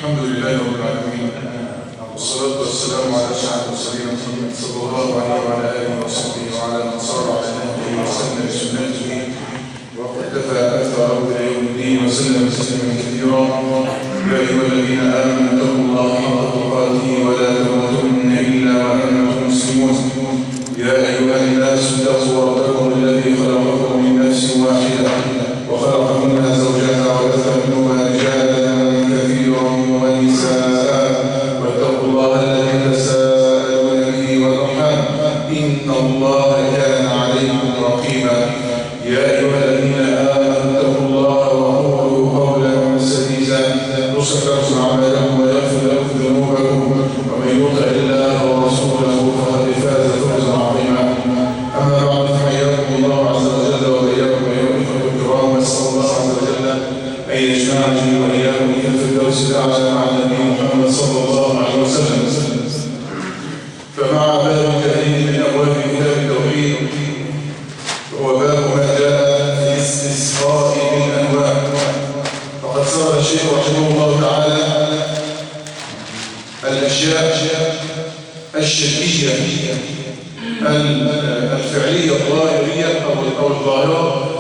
الحمد لله رب العالمين، والصلاة والسلام على أشرف المرسلين محمد صلى الله عليه وعلى آله وصحبه وعلى من صار على نهجه وسن بسنته واقتفى أثره إلى يوم الدين وسلم تسليما كثيرا. يا أيها الذين آمنوا اتقوا الله حق تقاته ولا تموتن إلا وأنتم مسلمون. يا أيها الناس اتقوا ربكم الذي خلقكم من نفس واحدة وخلق منها زوجها وبث منهما رجالا كثيرا ونساء واتقوا الله الذي تساءلون به والأرحام إن الله كان عليكم رقيبا. يا أيها الذين آمنوا اتقوا الله وقولوا قولا سديدا يصلح لكم أعمالكم ويغفر لكم ذنوبكم ومن يطع الله ورسوله فقد فاز فوزا عظيما. أما بعد فحياكم الله عز وجل وبياكم أيها الإخوة الكرام، نسأل الله عز وجل أن يجمعني وإياكم في الفردوس الأعلى مع النبي محمد صلى الله عليه وسلم. فمع باب جديد من أبواب كتاب التوحيد وهو باب ما جاء في الاستسقاء بالأنواع. فقد سرد الشيخ رحمه الله تعالى الأشياء الشركية الفعلية الظاهرية أو الظاهرة،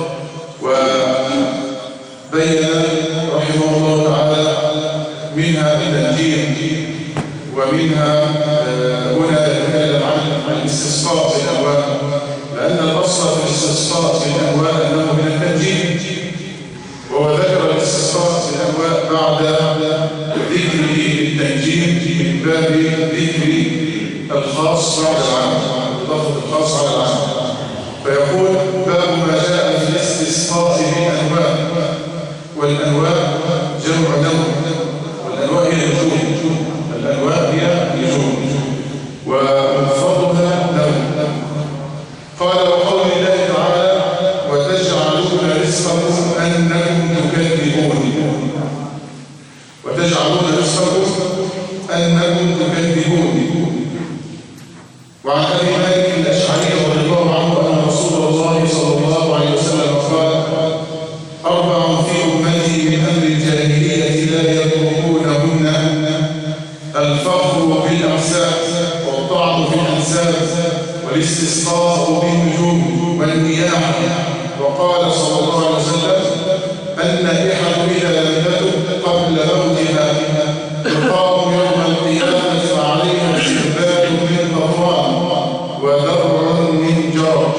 وبين رحمه الله تعالى منها التنجيم، ومنها هنا يتكلم عن الاستسقاء بالأنواع، لأن الأصل في الاستسقاء بالأنواع أنه من التنجيم، وهو ذكر الاستسقاء بالأنواع بعد ذكره التنجيم من باب ذكر الخاص بعد العام، إضافة الخاص على العام. فيقول باب ما جاء في الاستسقاء بالأنواع. والأنواع جمع نوع، والأنواع هي نجوم، الأنواع هي نجوم ومفردها نوع. قال وقول الله تعالى وتجعلون رزقكم أنكم تكذبون، وتجعلون رزقكم أنكم تكذبون. وعن أبي مالك الأشعري رضي الله عنه أن رسول الله صلى الله عليه وسلم قال أربع في أمتي من أمر الجاهلية لا يتركونهن: الفخر بالأحساب، والطعن في الأنساب، والاستسقاء بالنجوم، والنياح. وقال صلى الله عليه وسلم النائحة إذا لم تتب قبل موتها تقام يوم القيامة فعليها شربات من قطران وذر من جرى.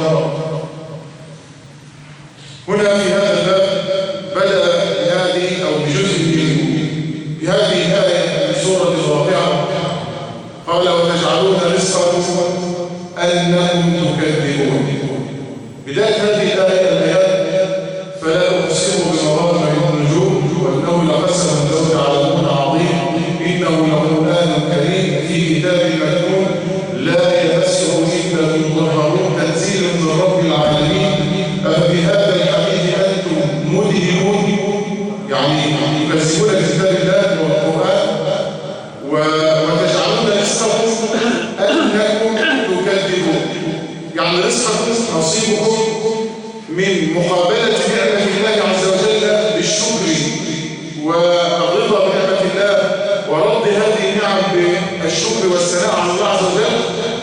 هنا في هذا الباب بدأ بهذه أو بجزء منه بهذه الآية من سورة الواقعة. قال وتجعلون رزقكم أنكم تكذبون. بداية هذه الآيات فلا أقسم بمواقع النجوم وإنه لقسم لو تعلمون عظيم إنه لقرآن كريم في كتاب مكنون لا يمسه إلا المطهرون تنزيل من رب العالمين. أفبهذا الحديث أنتم مدهنون، يعني يكذبون بكتاب الله والقرآن. وتجعلون رزقكم أنكم تكذبون، يعني رزقكم نصيبكم من مقابلة نعمة الله عز وجل بالشكر والرضا بنعمة الله ورد هذه النعم بالشكر والثناء على الله عز وجل.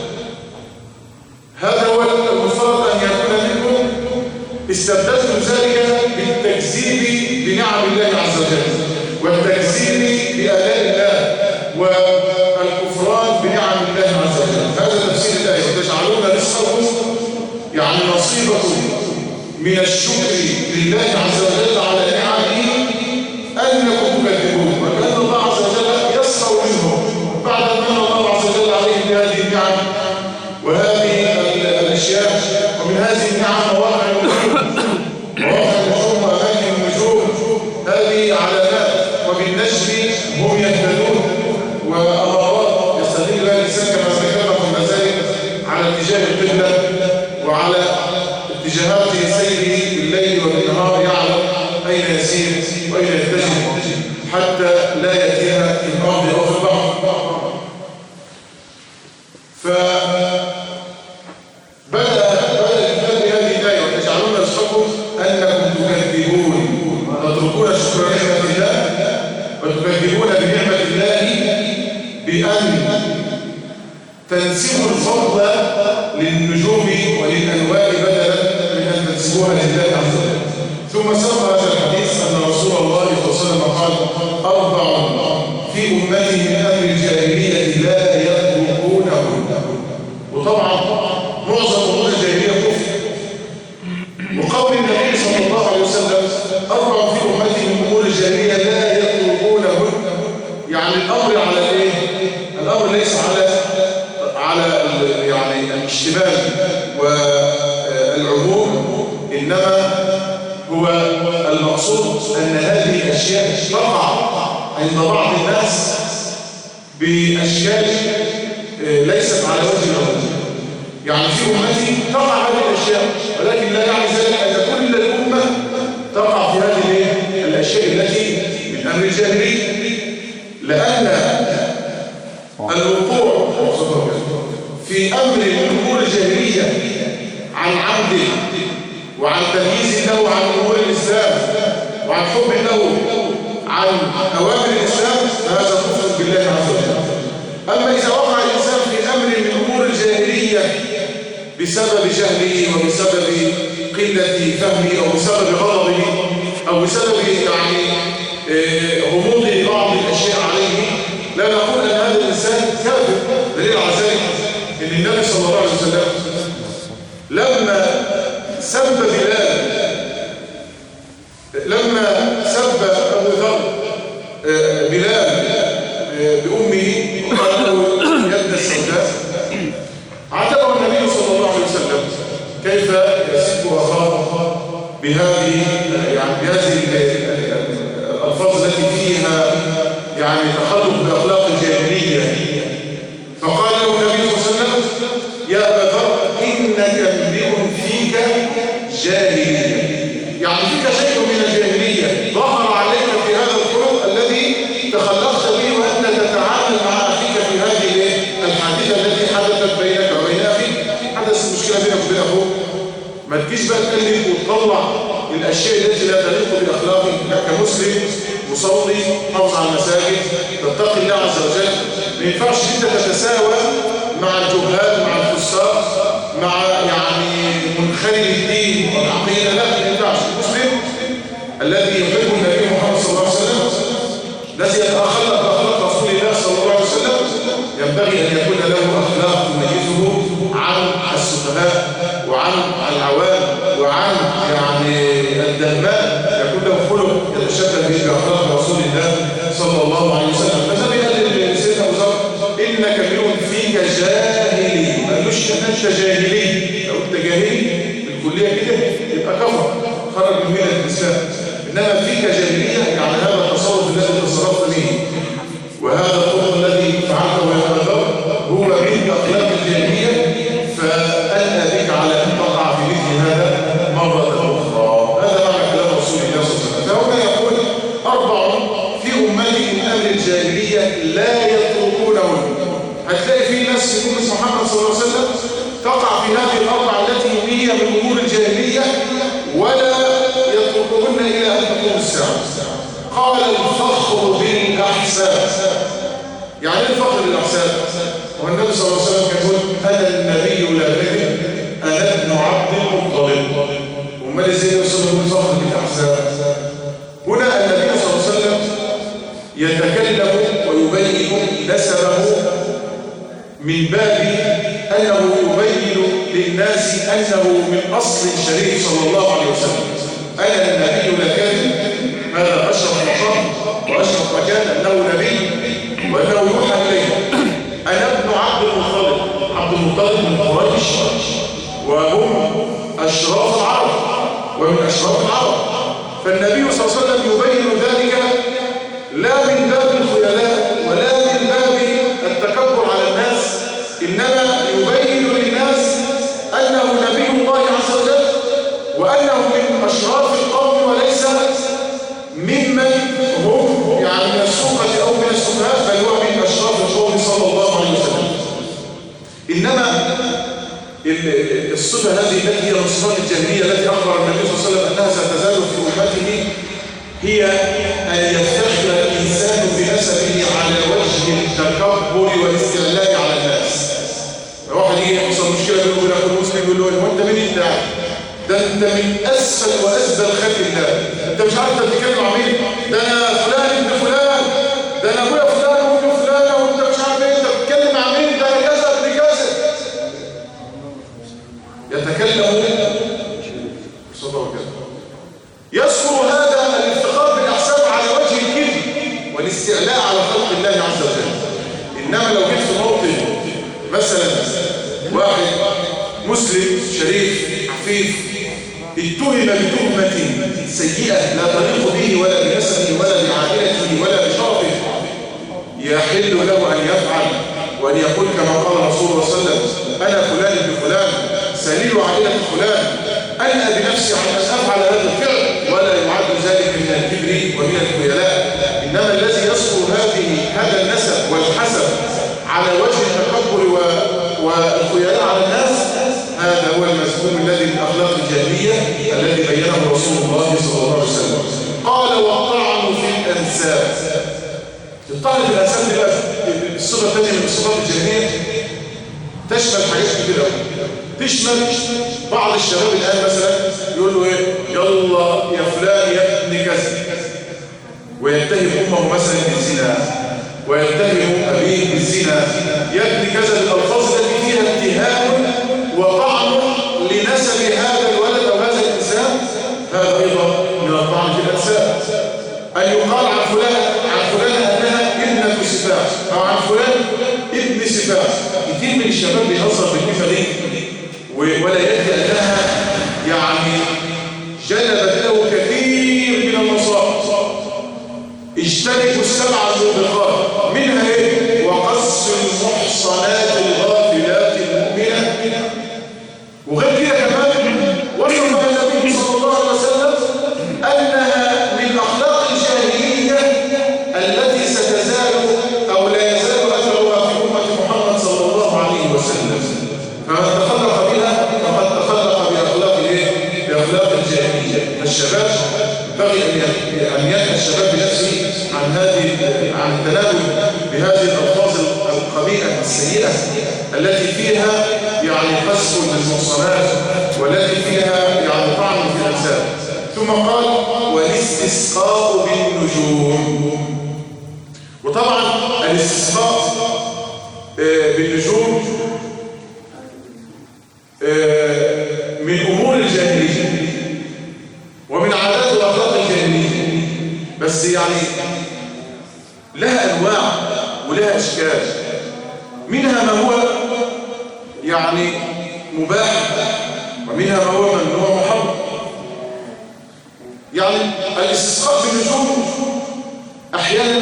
هذا هو المفترض أن يكون منكم. استبدلتم ذلك بالتكذيب بنعم الله عز وجل والتكذيب بآلاء الله والكفران بنعم الله عز وجل. هذا تفسير الآية وتجعلون رزقكم يعني نصيبكم من الشكر لله عز وجل على نعمه أنكم تكذبون. وكأن الله عز وجل يسخر منهم بعد أن من الله عز وجل عليهم بهذه النعم وهذه الأشياء. ومن هذه النعم مواقع النجوم وأماكن النجوم، هذه علامات وبالنجم هم يهتدون وأمارات يستدل بها الإنسان كما ذكرنا في المسائل على اتجاه القبلة وعلى اتجاهات سيره بالليل والنهار، يعلم أين يسير وأين يتجه حتى لا يأتيها في الأرض أو في البحر. فبدأ الكتاب بهذه الآية وتجعلون رزقكم أنكم تكذبون، تتركون شكر نعمة الله وتكذبون بنعمة بأن تنسبوا الفضل للنجوم وللأنواع بدلا من أن تنسبوها لله عز وجل. ثم سبق هذا الحديث أن رسول الله صلى الله عليه وسلم قال: 4 في أمتي من أمر الجاهلية لا يتركونهن. وطبعا معظم أمور الجاهلية كفر. وقول النبي صلى الله عليه وسلم: 4 في أمتي من أمور الجاهلية لا يتركونهن، يعني الأمر على إيه؟ الأمر ليس على يعني الاشتمال والعموم، إنما هو المقصود أن هذه الأشياء تقع عند بعض الناس بأشكال ليست على وجه العموم. يعني في أمتي تقع هذه الأشياء، ولكن لا يعني ذلك أن كل الأمة تقع في هذه الأشياء التي من أمر الجاهلية، لأن الوقوع في أمر من أمور الجاهلية عن عمد وعن تمييز له عن أمور الإسلام وعن حب له عن أوامر الإسلام، فهذا كفر بالله عز وجل. أما إذا وقع الإنسان في أمر من أمور الجاهلية بسبب جهله وبسبب قلة فهمه أو بسبب غضبه أو بسبب يعني غموض بعض الأشياء عليه، لا نقول أن هذا الإنسان كافر. دليل على ذلك أن النبي صلى الله عليه وسلم لما سب بلال، لما سب أبو ذر بلال بأمه وقال له يا ابن السوداء، عاتبه النبي صلى الله عليه وسلم كيف يسب أخاه بهذه الألفاظ التي فيها يعني تخلق بأخلاق الجاهلية. فقال له النبي صلى الله عليه وسلم: يا أبا ذر إنك امرئ فيك جاهلية، يعني فيك شيء من الجاهلية ظهر عليك في هذا الخلق الذي تخلقت به وأنت تتعامل مع أخيك في هذه الحادثة التي حدثت بينك وبين أخيك. حدث مشكلة بينك وبين أخوك، ما تجيش بقى تكلم وتطلع الأشياء التي لا تليق بأخلاقك كمسلم مصلي حافظ على المساجد تتقي الله عز وجل. ما ينفعش انت تتساوى مع الجهال مع الفساق مع يعني منخرم الدين والعقيده. لا، ما ينفعش. المسلم الذي يحب النبي محمد صلى الله عليه وسلم الذي يتخلق باخلاق رسول الله صلى الله عليه وسلم ينبغي ان يكون له اخلاق تميزه عن السفهاء وعن العوام وعن يعني الدهماء، يكون له خلق يتشبه به باخلاق رسول الله صلى الله عليه وسلم. فالنبي قال لسيدنا ابو ذر: انك امرؤ فيك جاهلي. ما قالوش انت جاهلي، لو انت جاهلي بالكليه كده يبقى كفر خرج من مله الاسلام. انما فيك جاهليه يعني هذا التصرف الذي تصرفت به وهذا الخلق الذي فعلته يا ابا ذر هو من اخلاق الجاهليه، فأنا بك على ان تقع في مثل هذا مره اخرى. هذا معنى كلام رسول الله صلى الله عليه وسلم. فهنا يقول: 4 في امتي من امر الجاهليه لا يتركونهن. هتلاقي في ناس في أمة محمد صلى الله عليه وسلم تقع في هذه ال4 التي هي من امور الجاهليه ولا يتركوهن الى ان تقوم الساعه. قال: الفخر بالاحساب. يعني ايه الفخر بالاحساب؟ والنبي صلى الله عليه وسلم كان يقول: انا النبي لا كذب، انا ابن عبد المطلب. امال ازاي يوصل الفخر بالاحساب؟ هنا النبي صلى الله عليه وسلم يتكلم ويبين نسبه من باب انه يبين للناس انه من اصل الشريف صلى الله عليه وسلم. انا النبي لا كذب، هذا اشرف مقام واشرف مكان، انه نبي وانه يوحى اليه. انا ابن عبد المطلب. عبد المطلب من قريش وهم اشراف العرب ومن اشراف العرب. فالنبي صلى الله عليه وسلم يبين ذلك لا من باب الخيلاء ولا من باب التكبر على الناس، انما يبين للناس انه نبي الله عز وجل وانه من اشراف القوم وليس ممن هم يعني من السوقة او من السفهاء، بل هو من اشراف القوم صلى الله عليه وسلم. انما الصفة هذه التي هي من صفات الجاهلية التي أخبر النبي صلى الله عليه وسلم أنها ستزال في أمته هي أن يفتخر الإنسان بنسبه على وجه التكبر مسلم شريف عفيف اتهم بتهمة سيئة لا تليق به ولا بنسبه ولا بعائلته ولا بشرفه، يحل له أن يفعل وأن يقول كما قال رسول الله صلى الله عليه وسلم: أنا فلان ابن فلان سليل عائلة فلان، أنا بنفسي عن أن أفعل هذا الفعل، ولا يعد ذلك من الكبر ومن الخيلاء. إنما الذي يذكر هذا النسب والحسب على وجه التكبر والخيلاء على الناس، هذا هو المذموم الذي من أخلاق الجاهلية الذي بينه رسول الله صلى الله عليه وسلم. قال: والطعن في الأنساب. الطعن في الأنساب دي بقى الصفة الثانية من الصفات الجاهلية، تشمل حاجات كتير قوي. تشمل بعض الشباب الآن مثلا يقول له ايه: يلا يا فلان يا ابن كذا، ويتهم أمه مثلا بالزنا، ويتهم أبيه بالزنا، يا ابن كذا، بالألفاظ التي فيها اتهام وطعن لنسب هذا الولد أو هذا الإنسان. هذا أيضا من الطعن في الأنساب. أن يقال عن فلان أنها ابنة سفاح، أو عن فلان ابن سفاح. كتير من الشباب بيهزر بالكلمة دي ولا يدري أنها يعني جلبت له كثير من المصائب. اجتنبوا السبع الموبقات، منها ايه؟ وقص المحصنات الغافلات المؤمنات. وغير كده كمان وصف النبي صلى الله عليه وسلم انها من اخلاق الجاهليه التي ستزال او لا يزال اثرها في امه محمد صلى الله عليه وسلم. فمن تخلق بها فقد تخلق باخلاق الايه؟ باخلاق الجاهليه. فالشباب ينبغي ان ينهى الشباب بنفسه عن التناول بهذه الألفاظ القبيحة السيئة التي فيها يعني قذف للمحصنات، والتي فيها يعني طعن في الأنساب. ثم قال: والاستسقاء بالنجوم. وطبعا الاستسقاء بالنجوم من أمور الجاهلية ومن عادات وأخلاق الجاهلية، بس يعني لها أنواع ولها أشكال. منها ما هو يعني مباح، ومنها ما هو ممنوع محرم. يعني الاستسقاء بالنجوم أحيانا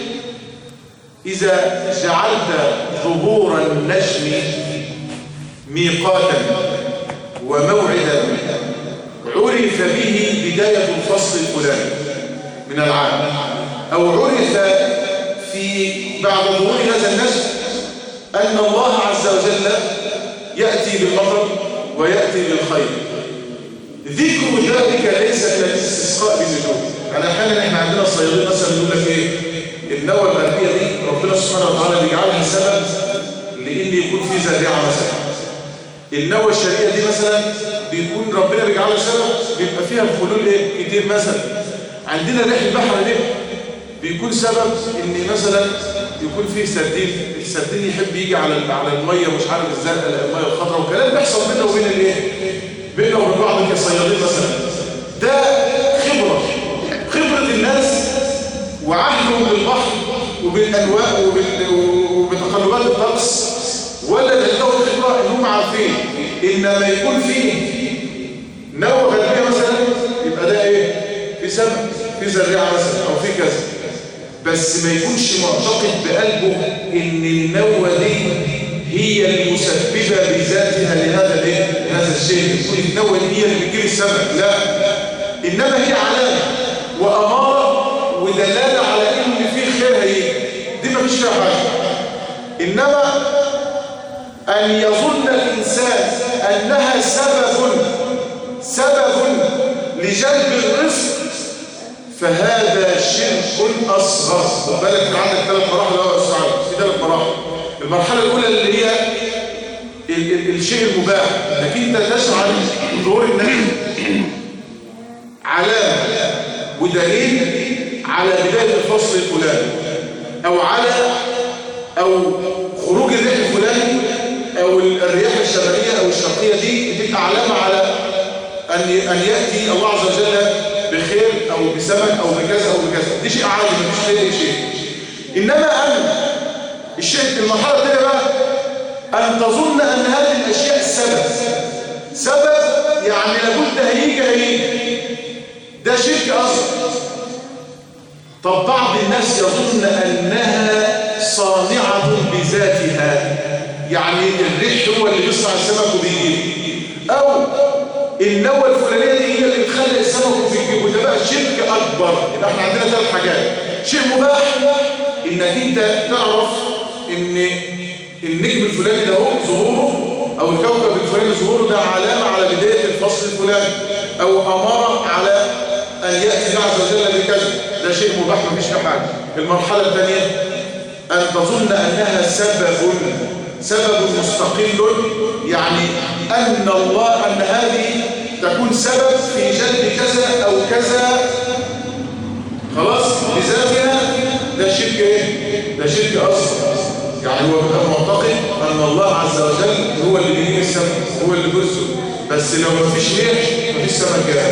إذا جعلت ظهور النجم ميقاتا وموعدا عرف به بداية الفصل الفلاني من العام، أو عرف في بعد ظهور هذا النجم أن الله عز وجل يأتي بالمطر ويأتي بالخير، ذكر ذلك ليس من الاستسقاء بالنجوم. يعني أحيانا احنا عندنا الصيادين مثلا يقول لك ايه؟ النوى البرقية دي ربنا سبحانه وتعالى بيجعلها سبب لأن يكون في زريعة مثلا. النوى الشرقية دي مثلا بيكون ربنا بيجعلها سبب بيبقى فيها الخلول ايه؟ كتير مثلا. عندنا ريح البحر ده بيكون سبب ان مثلا يكون فيه سردين، السردين يحب يجي على الميه مش عارف الزرقاء الميه الخضراء، وكلام بيحصل بيننا وبين الايه؟ بيننا وبين بعض كصيادين مثلا. ده خبره الناس وعهدهم بالبحر وبالانواع وبتقلبات الطقس، ولا لهم خبره ان هم عارفين ان ما يكون فيه نوى غربيه مثلا يبقى ده ايه؟ في سمك، في زريعه مثلا، او في كذا، بس ما يكونش معتقد بقلبه ان النوى دي هي المسببه بذاتها لهذا الايه؟ لهذا الشيء. يكون النوى دي هي اللي بتجيب السمك، لا، انما هي علامه واماره ودلاله على ان في خير هيجي، دي ما فيش فيها حاجه. انما ان يظن الانسان انها سبب لجلب الرزق فهذا شرك أصغر. خد بالك ان عندك 3 مراحل يا استاذ علي، في 3 مراحل. المرحله الاولى اللي هي الشيء المباح، انك انت تشعر ظهور النجم علامه ودليل على بدايه الفصل الفلاني، او خروج الريح الفلاني، او الرياح الشماليه او الشرقيه دي بتبقى علامه على ان ياتي الله عز وجل بخير او بسمك او بكذا او بكذا. دي شيء عادي، مفيش اي شيء. انما الشيء المرحله الثانيه بقى، ان أن تظن أن هذه الأشياء سبب يعني لابد هيجي ده شرك أصغر. طب بعض الناس يظن أنها صانعة بذاتها، يعني الريح هو اللي بيصنع السمك وبيجيب، أو النوى الفلانية دي هي اللي بتخلق السمك وبيجيب، وده بقى شرك أكبر. يبقى احنا عندنا 3 حاجات. شيء مباح إنك أنت تعرف إن النجم الفلاني ده هو ظهوره أو الكوكب الفلاني ظهوره ده علامة على بداية الفصل الفلاني أو أمارة على أن يأتي الله عز وجل بكذا، ده شيء مباح مفيش فيه حاجة. المرحلة الثانية أن تظن أنها سبب مستقل، يعني أن الله أن هذه تكون سبب في جلب كذا أو كذا خلاص بذاتها، ده شرك ايه؟ ده شرك أصغر. يعني هو بيبقى معتقد أن الله عز وجل هو اللي بيجيب السمك، هو اللي بيرزق، بس لو مفيش ريح مفيش سمك جاي،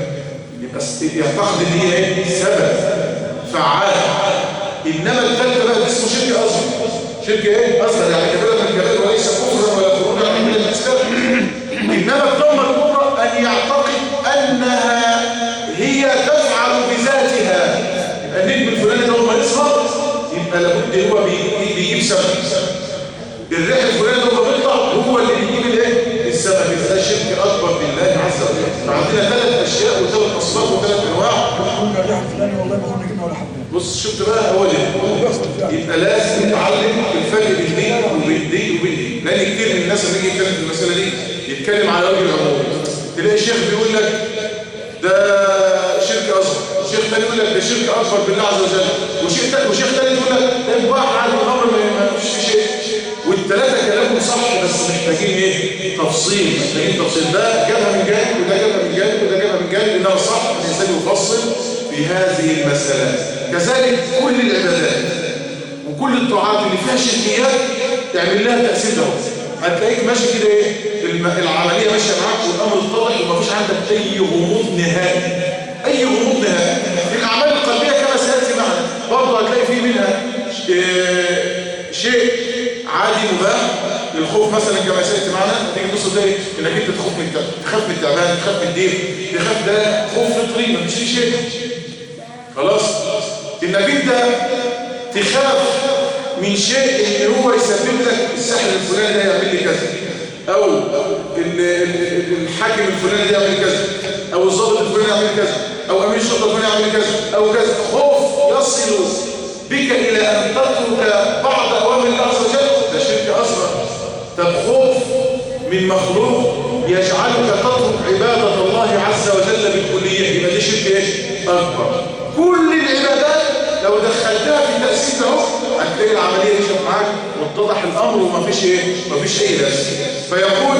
يبقى يعتقد ان هي ايه؟ سبب فعال. انما الثالثه بقى اسمه شرك اصغر. شرك ايه؟ اصغر يعني كبيره من الكبائر وليس كفرا ولا خروجا عن مله الاسلام. انما الضمه الكبرى ان يعتقد انها هي تفعل بذاتها. يبقى النجم الفلاني ده لما يظهر يبقى لابد هو بيجيب سمك، الريح الفلاني ده لما بيطلع هو اللي بيجيب الايه؟ السمك. ده شرك اكبر بالله عز وجل. فعندنا 3 اشياء و3 اصناف و3 انواع. الريح الفلاني والله ما كنا جبنا ولا حبه. بص شفت بقى هو ده. يبقى لازم نتعلم الفرق بين دي وبين دي وبين دي، لان كتير من الناس لما يجي يتكلم في المساله دي يتكلم على وجه العموم. تلاقي شيخ بيقول لك ده شرك اصغر، شيخ ثاني يقول لك ده شرك اكبر بالله عز وجل، وشيخ ثاني يقول لك ده مباح عادي الامر ما فيش فيه شيء. والثلاثه كلامهم صح بس محتاجين ايه؟ تفصيل. ده جابها من جانب وده جابها من جانب وده جابها من جانب، انما صح الانسان يفصل في هذه المسألة. كذلك كل العبادات وكل الطاعات اللي فيها شركيات تعمل لها تأثير ده. هتلاقيك ماشي كده ايه؟ العملية ماشية معاك والأمر اتضح ومفيش عندك أي غموض نهائي. أي غموض نهائي. الأعمال القلبية كما سيأتي معنا برضه هتلاقي فيه منها شيء عادي مباح. الخوف مثلا كما سيأتي معنا تيجي تبص تلاقي انك انت تخاف من التعبان، تخاف من الدين، تخاف، ده خوف فطري ما فيش شيء. خلاص انك انت تخاف من شيء ان هو يسبب لك السحر الفلاني ده يعمل لي كذا، او الحاكم الفلاني ده يعمل كذا، او الضابط الفلاني يعمل كذا، او امين الشرطه الفلاني يعمل كذا او كذا. خوف يصل بك الى ان تترك بعض اوامر الله عز وجل، ده شرك اصغر. طب خوف من مخلوق يجعلك تترك عباده الله عز وجل بالكليه، يبقى ده شرك ايش؟ اكبر. كل العبادات لو دخلتها في التأسيس ده هتلاقي العملية مشت معاك واتضح الأمر ومفيش ايه؟ مفيش أي ناس. فيقول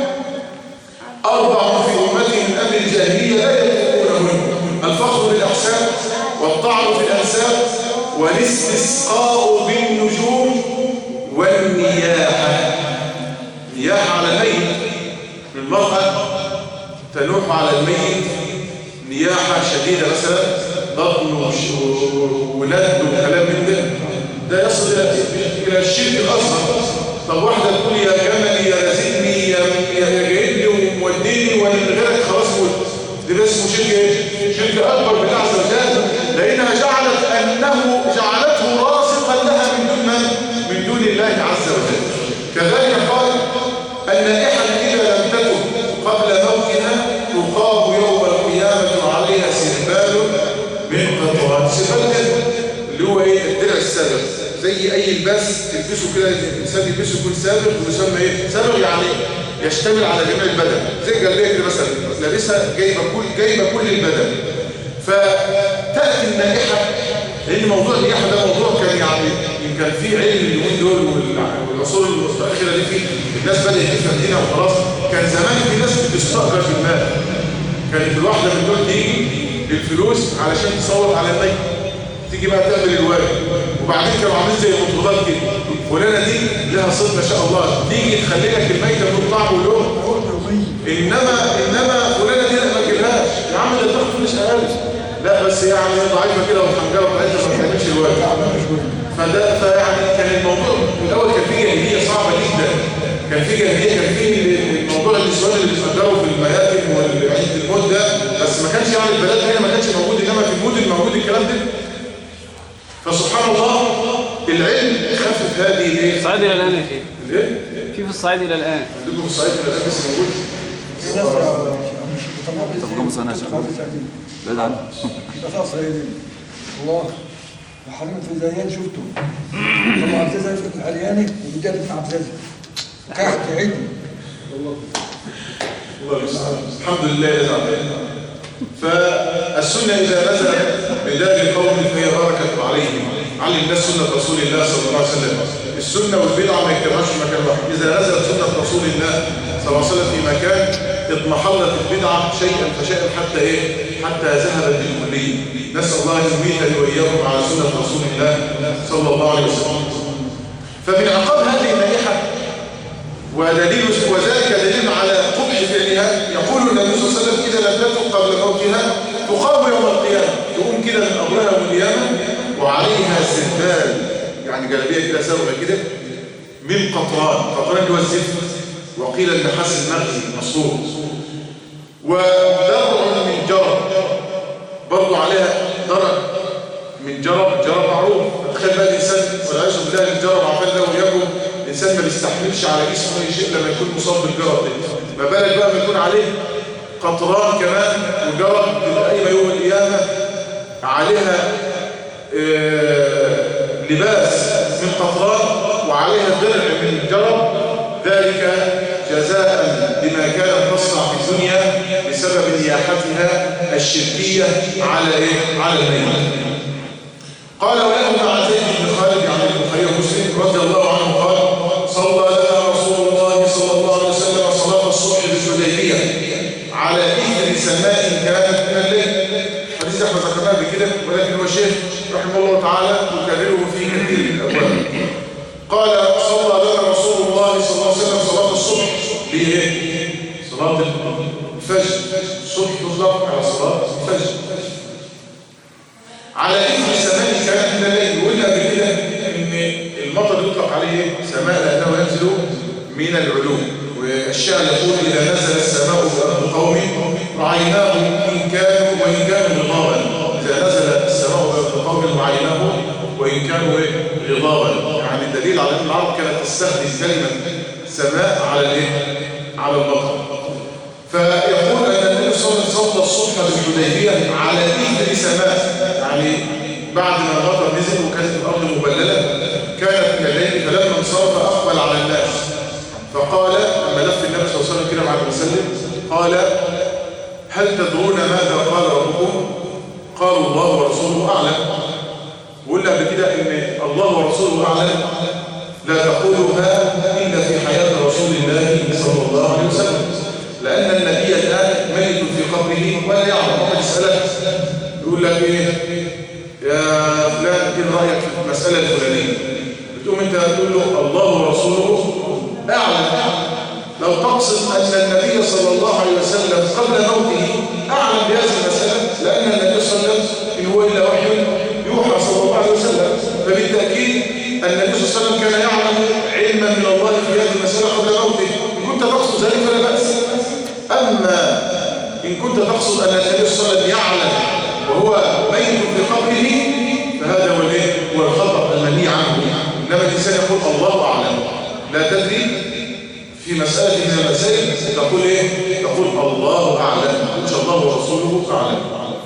4 في أمتي من أمر الجاهلية لا يتقونهن: الفخر بالأحساب، والطعن في الأنساب، والاستسقاء بالنجوم، والنياحة. نياحة على الميت، المرأة تنوح على الميت نياحة شديدة مثلا، بطن وولاد وكلام من ده يصل إلى الشرك الأصغر. طب واحدة تقول يا جملي يا رزقني يا جايبني وموديني وأنا من غيرك خلاص موت، ده اسمه شرك ايه؟ شرك أكبر بالله عز وجل، لأنها جعلته رازقا لها من دون الله عز وجل. كذلك قال: النائحة إذا لم تتب قبل موتها تقام يوم القيامة عليها سربال من قطران. سربال اللي هو ايه؟ الدرع السابغ، زي اي لباس تلبسه كده الانسان يلبسه يكون سابغ، ويسمى ايه؟ سابغ يعني يشتمل على جميع البدن، زي جلابيه كده مثلا لابسها جايبه كل البدن. فتاتي النائحه، لان موضوع النياحه ده موضوع كان فيه علم اليومين دول والعصور المتاخره دي، فيه الناس بدات تفهم دينها وخلاص. كان زمان في ناس بتستأجر في المال، كانت الواحده من دول تيجي للفلوس علشان تصور على الميت، تيجي بقى تعمل الواجب، وبعدين كانوا عاملين زي المطردات كده، فلانه دي لها صوت ما شاء الله، تيجي تخلي لك الميته من طعم ولون، انما فلانه دي ما تجيبهاش يا عم، ده تاخد فلوس اقل، لا بس يعني ضعيفه كده والحنجره بتاعتها ما بتعملش الواجب. فيعني كان الموضوع الاول كان فيه جاهليه صعبه جدا، كان في جاهليه، كان في الموضوع النسوان اللي بيتفجروا في المياتم والعيد الموت ده، بس ما كانش يعني البلد هنا ما كانش موجود، انما في المدن موجود الكلام ده. فسبحان الله العلم خفف هذه الايه؟ الصعيد الى الان يا شيخ. الايه؟ في الصعيد الى الان. عندكم في الصعيد الى الان بس موجود. طب كم سنه يا شيخ؟ بعيد عنه. بس صعيدين الله وحرمت في زيان شفته طبعا عبد العزيز العرياني وبدأت ابن عبد العزيز كحت عيد الله المستعان. الحمد لله يا زعما. فالسنه اذا نزلت بدار قوم فهي بركه عليهم. علم الناس سنه رسول الله صلى الله عليه وسلم. السنه والبدعه ما يجتمعوش في مكان واحد. اذا نزلت سنه رسول الله صلى الله عليه وسلم في مكان اضمحلت البدعه شيئا فشيئا حتى ايه؟ حتى ذهبت بالكليه. نسال الله ان يميتني واياكم على سنه رسول الله صلى الله عليه وسلم. فمن عقاب هذه النائحه وذلك دليل على قبح فعلها، يقول النبي صلى الله عليه وسلم اذا لم تتق قبل موتها تقام يوم القيامه، تقوم كده من قبرها يوم القيامه وعليها سربال، يعني جلابيه كده سابغه كده من قطران اللي هو الزفت، وقيل النحاس المغزي مصروف، ودرع من جرب، برضو عليها درع من جرب معروف. تخيل بقى الانسان والعياذ بالله الجرب عمال لو يكن الانسان ما بيستحملش على جسمه اي شيء لما يكون مصاب بالجرب ده، ما بالك بقى ما يكون عليه قطران كمان وجرب القايمه يوم القيامه عليها لباس من قطران وعليها درع من جرب، ذلك جزاء بما كانت تصنع في الدنيا بسبب نياحتها الشركيه على ايه؟ على الميت. قال وله عن زيد بن خالد عن البخاري ومسلم رضي الله عنه قال صلى لنا رسول الله صلى الله عليه وسلم صلاه الصبح بالحديبيه على اثر سماء كانت من الليل. حديث احنا ذكرناه بكده، ولكن هو الشيخ رحمه الله تعالى يكرره في كثير من الابواب. قال صلى لنا رسول الله صلى الله عليه وسلم صلاه الصبح بايه؟ صلاه الفجر. الصبح تطلق على صلاه الفجر على اثر سماء كانت من الليل. وقلنا قبل كده ان المطر يطلق عليه سماء لانه ينزل من العلو، والشاعر يقول اذا نزل السماء بارض قوم رعيناه ان كانوا وان كانوا غضابا. اذا نزل السماء بارض قوم رعيناه وان كانوا غضابا، يعني دليل على ان العرب كانت تستخدم كلمه سماء على الايه؟ على المطر. فيقول ان النبي صلى الله عليه وسلم صلى الصبح بالحديبيه على اثر سماء، يعني بعد ما المطر نزل وكانت الارض مبلله كانت من الليل، فلما انصرف اقبل على الناس فقال لما لف النبي صلى الله عليه وسلم كده بعد ما سلم قال هل تدرون ماذا قال ربكم؟ قالوا الله ورسوله اعلم. وقلنا قبل كده ان الله ورسوله اعلم لا تقولها الا في حياه رسول الله صلى الله عليه وسلم، لان النبي الان ميت في قبره ولا يعلم. واحد يسالك يقول لك ايه يا فلان ايه رايك في المساله الفلانيه؟ بتقوم انت تقول له الله ورسوله اعلم. لو تقصد ان النبي صلى الله عليه وسلم قبل موته اعلم بهذه المساله، لان النبي صلى الله عليه وسلم ان هو الا وحي يوحى صلى الله عليه وسلم، فبالتاكيد النبي صلى الله عليه وسلم كان يعلم علما من الله في هذه المساله قبل موته. ان كنت تقصد ذلك فلا باس. اما ان كنت تقصد ان النبي صلى الله عليه وسلم يعلم وهو ميت في قبره فهذا هو الايه؟ هو الخطأ المنهي عنه. انما الانسان يقول الله اعلم، لا تدري في مساله من المسائل تقول ايه؟ تقول الله اعلم، ما تقولش الله ورسوله اعلم.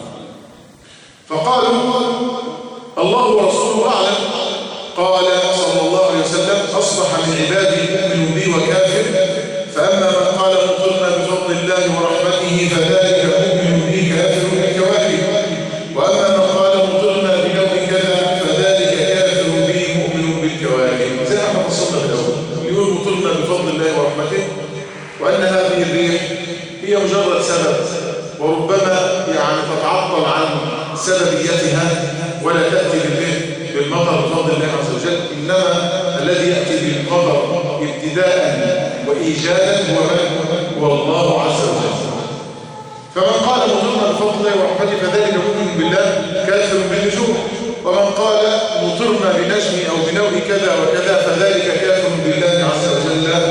فقالوا الله ورسوله اعلم. قال صلى الله عليه وسلم اصبح من عبادي مؤمن بي وكافر، فاما من قال مطرنا بفضل الله ورحمته فذلك مؤمن بي كافر بالكواكب، واما من قال مطرنا بنوء كذا فذلك كافر بي مؤمن بالكواكب. زي ما احنا فصلنا في الاول، يقول مطرنا بفضل الله ورحمته، وان هذه الريح هي مجرد سبب، وربما يعني تتعطل عن سببيتها ولا تاتي بالمطر بفضل الله عز وجل، انما الذي ياتي بالقدر ابتداء وايجادا هو من؟ هو الله عز وجل. فمن قال مطرنا بفضل الله ورحمته فذلك مؤمن بالله كافر بالنجوم، ومن قال مطرنا بنجم او بنوء كذا وكذا فذلك كافر بالله عز وجل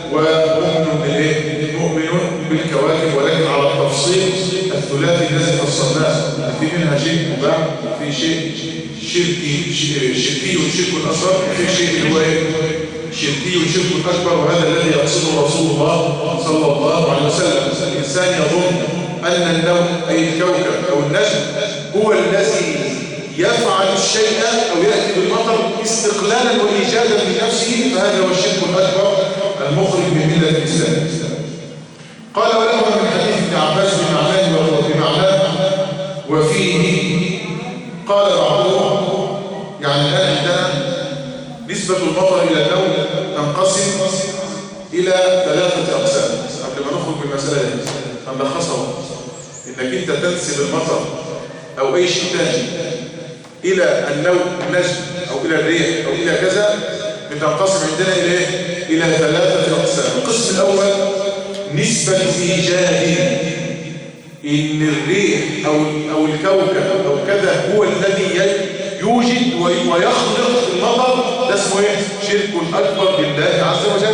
مؤمن بالكواكب، ولكن على التفصيل الثلاثي الذي فصلناه، في منها شيء مباح وفي شيء شركي وشرك اصغر، وفي شيء اللي هو شركي وشرك اكبر، وهذا الذي يقصده رسول الله صلى الله عليه وسلم. الانسان يظن ان النوم اي الكوكب او النجم هو الذي يفعل الشيء او ياتي بالمطر استقلالا وايجادا من نفسه، فهذا هو الشرك الاكبر المخرج من مله الاسلام. قال ولهما من حديث ابن عباس بمعناه وفيه قال بعضهم، يعني الآن عندنا نسبة المطر إلى النوم تنقسم إلى 3 أقسام. قبل ما نخرج من المسألة دي هنلخصها، إنك أنت تنسب المطر أو أي شيء ثاني إلى النوم النجم أو إلى الريح أو إلى كذا، بتنقسم عندنا إلى 3 أقسام. القسم الأول نسبة إيجاد، إن الريح أو الكوكب أو كذا هو الذي يوجد ويخلق المطر، ده اسمه شرك أكبر بالله عز وجل.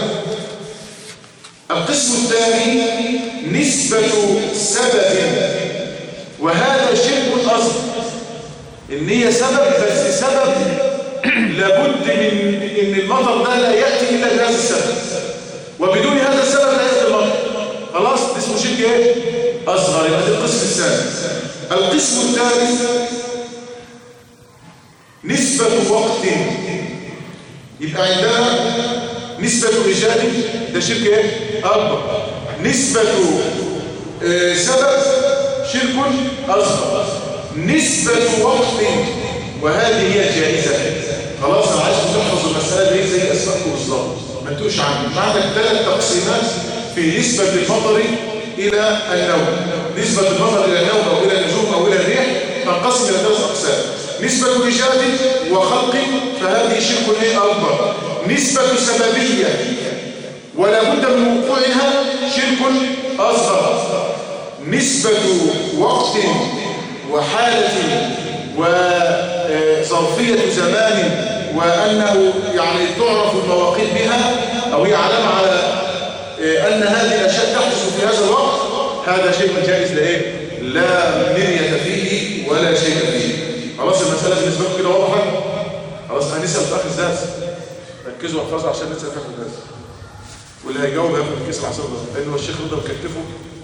القسم الثاني نسبة سبب، وهذا شرك أصغر، إن هي سبب، بس سبب لابد من إن المطر ده لا يأتي إلا بهذا السبب، وبدون هذا السبب لا يأتي المطر، خلاص ده اسمه شرك أصغر. يبقى ده القسم الثاني. القسم الثالث نسبة وقت، يبقى عندنا نسبة إيجاد، ده شرك أكبر، نسبة سبب شرك أصغر، نسبة وقت وهذه هي جائزة. خلاص أنا عايز تحفظ المسألة دي زي أسمائكم بالظبط، ما تقولش عنه. عندك 3 تقسيمات في نسبة المطر إلى النوم. نسبة المطر إلى النوم أو إلى النجوم أو إلى الريح تنقسم إلى 3 أقسام. نسبة إيجاد وخلق، فهذه شرك أكبر. نسبة سببية ولا بد من وقوعها، شرك أصغر. نسبة وقت وحالة وظرفية زمان، وأنه يعني تعرف المواقيت بها أو هي علامة على أن هذه الأشياء تحدث في هذا الوقت، هذا شيء جائز لا مرية فيه ولا شيء فيه. خلاص المسألة بالنسبة لكم كده واضحة؟ خلاص هنسأل في آخر الدرس، ركزوا واحفظوا عشان نسأل في آخر الدرس، واللي هيجاوب هياخد الكيس العصير ده، لأنه الشيخ رضا مكتفه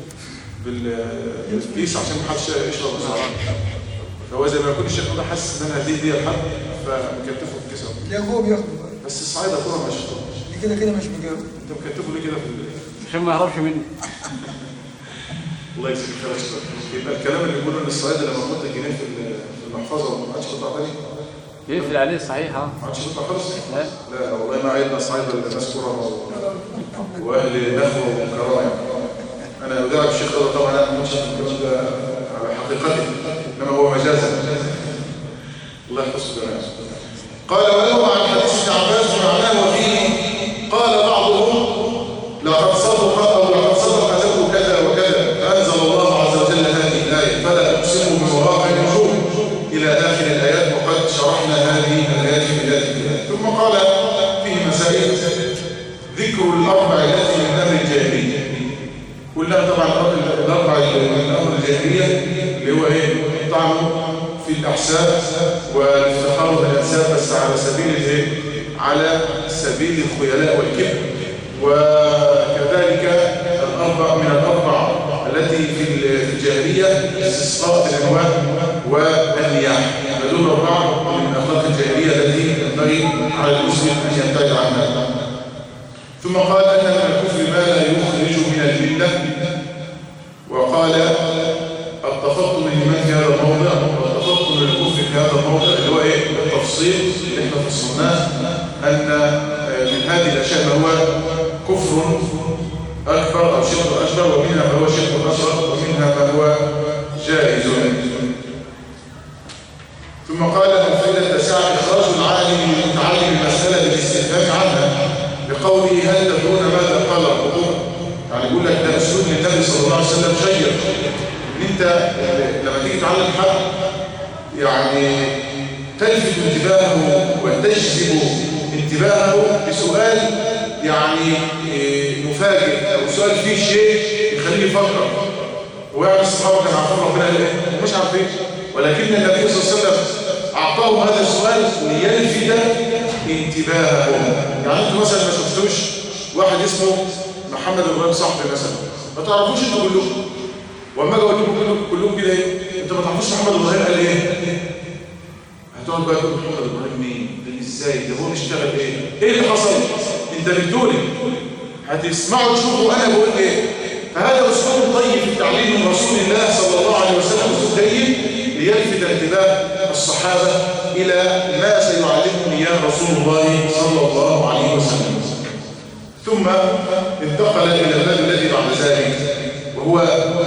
بالكيس عشان ما حدش يشرب بسرعة. هو زي ما يكون الشيخ رضا حاسس ان انا هديه لحد فمكتفه بالكيس. يعقوب ياخد بس الصعيدة كلها مش كده مش مجاوب. انت مكتفه ليه كده عشان ما يهربش مني. الله يجزيك خير. يبقى الكلام اللي بيقوله ان الصعيدة لما كنت الجنيه في المحفظه وما عادش بيطلع تاني يقفل عليه صحيح. ما عادش بيطلع خالص. لا لا والله ما عيدنا الصعيدة للناس كرة واهل نخوه وكرامه. انا وداعي الشيخ رضا طبعا انا ما كنتش الكلام ده على حقيقته، انما هو مجازا. الله يحفظه جميعا. قال ولو عن حديث ابن عباس معناه وفيه قال بعضهم لقد صدق له كذا وكذا، فانزل الله عز وجل هذه الايه فلا اقسم بمواقع النجوم الى اخر الايات، وقد شرحنا هذه الايات في ذات الكتاب. ثم قال فيه مسائل ذكر الاربع التي من امر الجاهليه، كلها طبعا الاربع من امر الجاهليه اللي هو الطعن في الاحساب والافتخار بالانساب، بس على سبيل الخيلاء والكبر. وكذلك من الاربع التي في الجاهليه استسقاء الاموات والنياح، دول 4 من اخلاق الجاهليه التي ينبغي على المسلم ان يبتعد عنها. ثم قال ان من الكفر ما لا يخرج من المله، وقال التفضل من في هذا الموضع، والتفضل من الكفر في هذا الموضع اللي هو التفصيل اللي احنا فصلناه، ان من هذه الاشياء ما هو كفر اكبر او شرك اكبر، ومنها ما هو شرك اصغر، ومنها ما هو جائز. ثم قال الفائده التاسعه اخراج العالم المتعلم المساله بالاستفهام عنها، بقوله هل تدرون ماذا قال ربكم؟ يعني يقول لك ده اسلوب النبي صلى الله عليه وسلم شيق، ان انت لما تيجي تعلم حد يعني تلفت انتباهه وتجذب انتباهه بسؤال يعني مفاجئ أو سؤال فيه شيء يخليه يفكر. ويعني الصحابة كانوا عارفين ربنا قال إيه؟ مش عارفين، ولكن النبي صلى الله عليه وسلم أعطاهم هذا السؤال ليلفت انتباههم. يعني أنتوا مثلا ما شفتوش واحد اسمه محمد إبراهيم صاحبي مثلا، ما تعرفوش أنتوا كلكم، وأما أجي أقول لكم كلكم كده إيه؟ أنتوا ما تعرفوش محمد إبراهيم قال إيه؟ هتقعد بقى تقول محمد إبراهيم مين؟ ده إزاي؟ ده هو بيشتغل إيه؟ إيه اللي حصل؟ أنت بتقولي هتسمعوا تشوفوا أنا بقول إيه؟ فهذا أسلوب طيب في التعليم من رسول الله صلى الله عليه وسلم، أسلوب جيد ليلفت انتباه الصحابة إلى ما سيعلمهم إياه رسول الله صلى الله عليه وسلم. ثم انتقل إلى الباب الذي بعد ذلك، وهو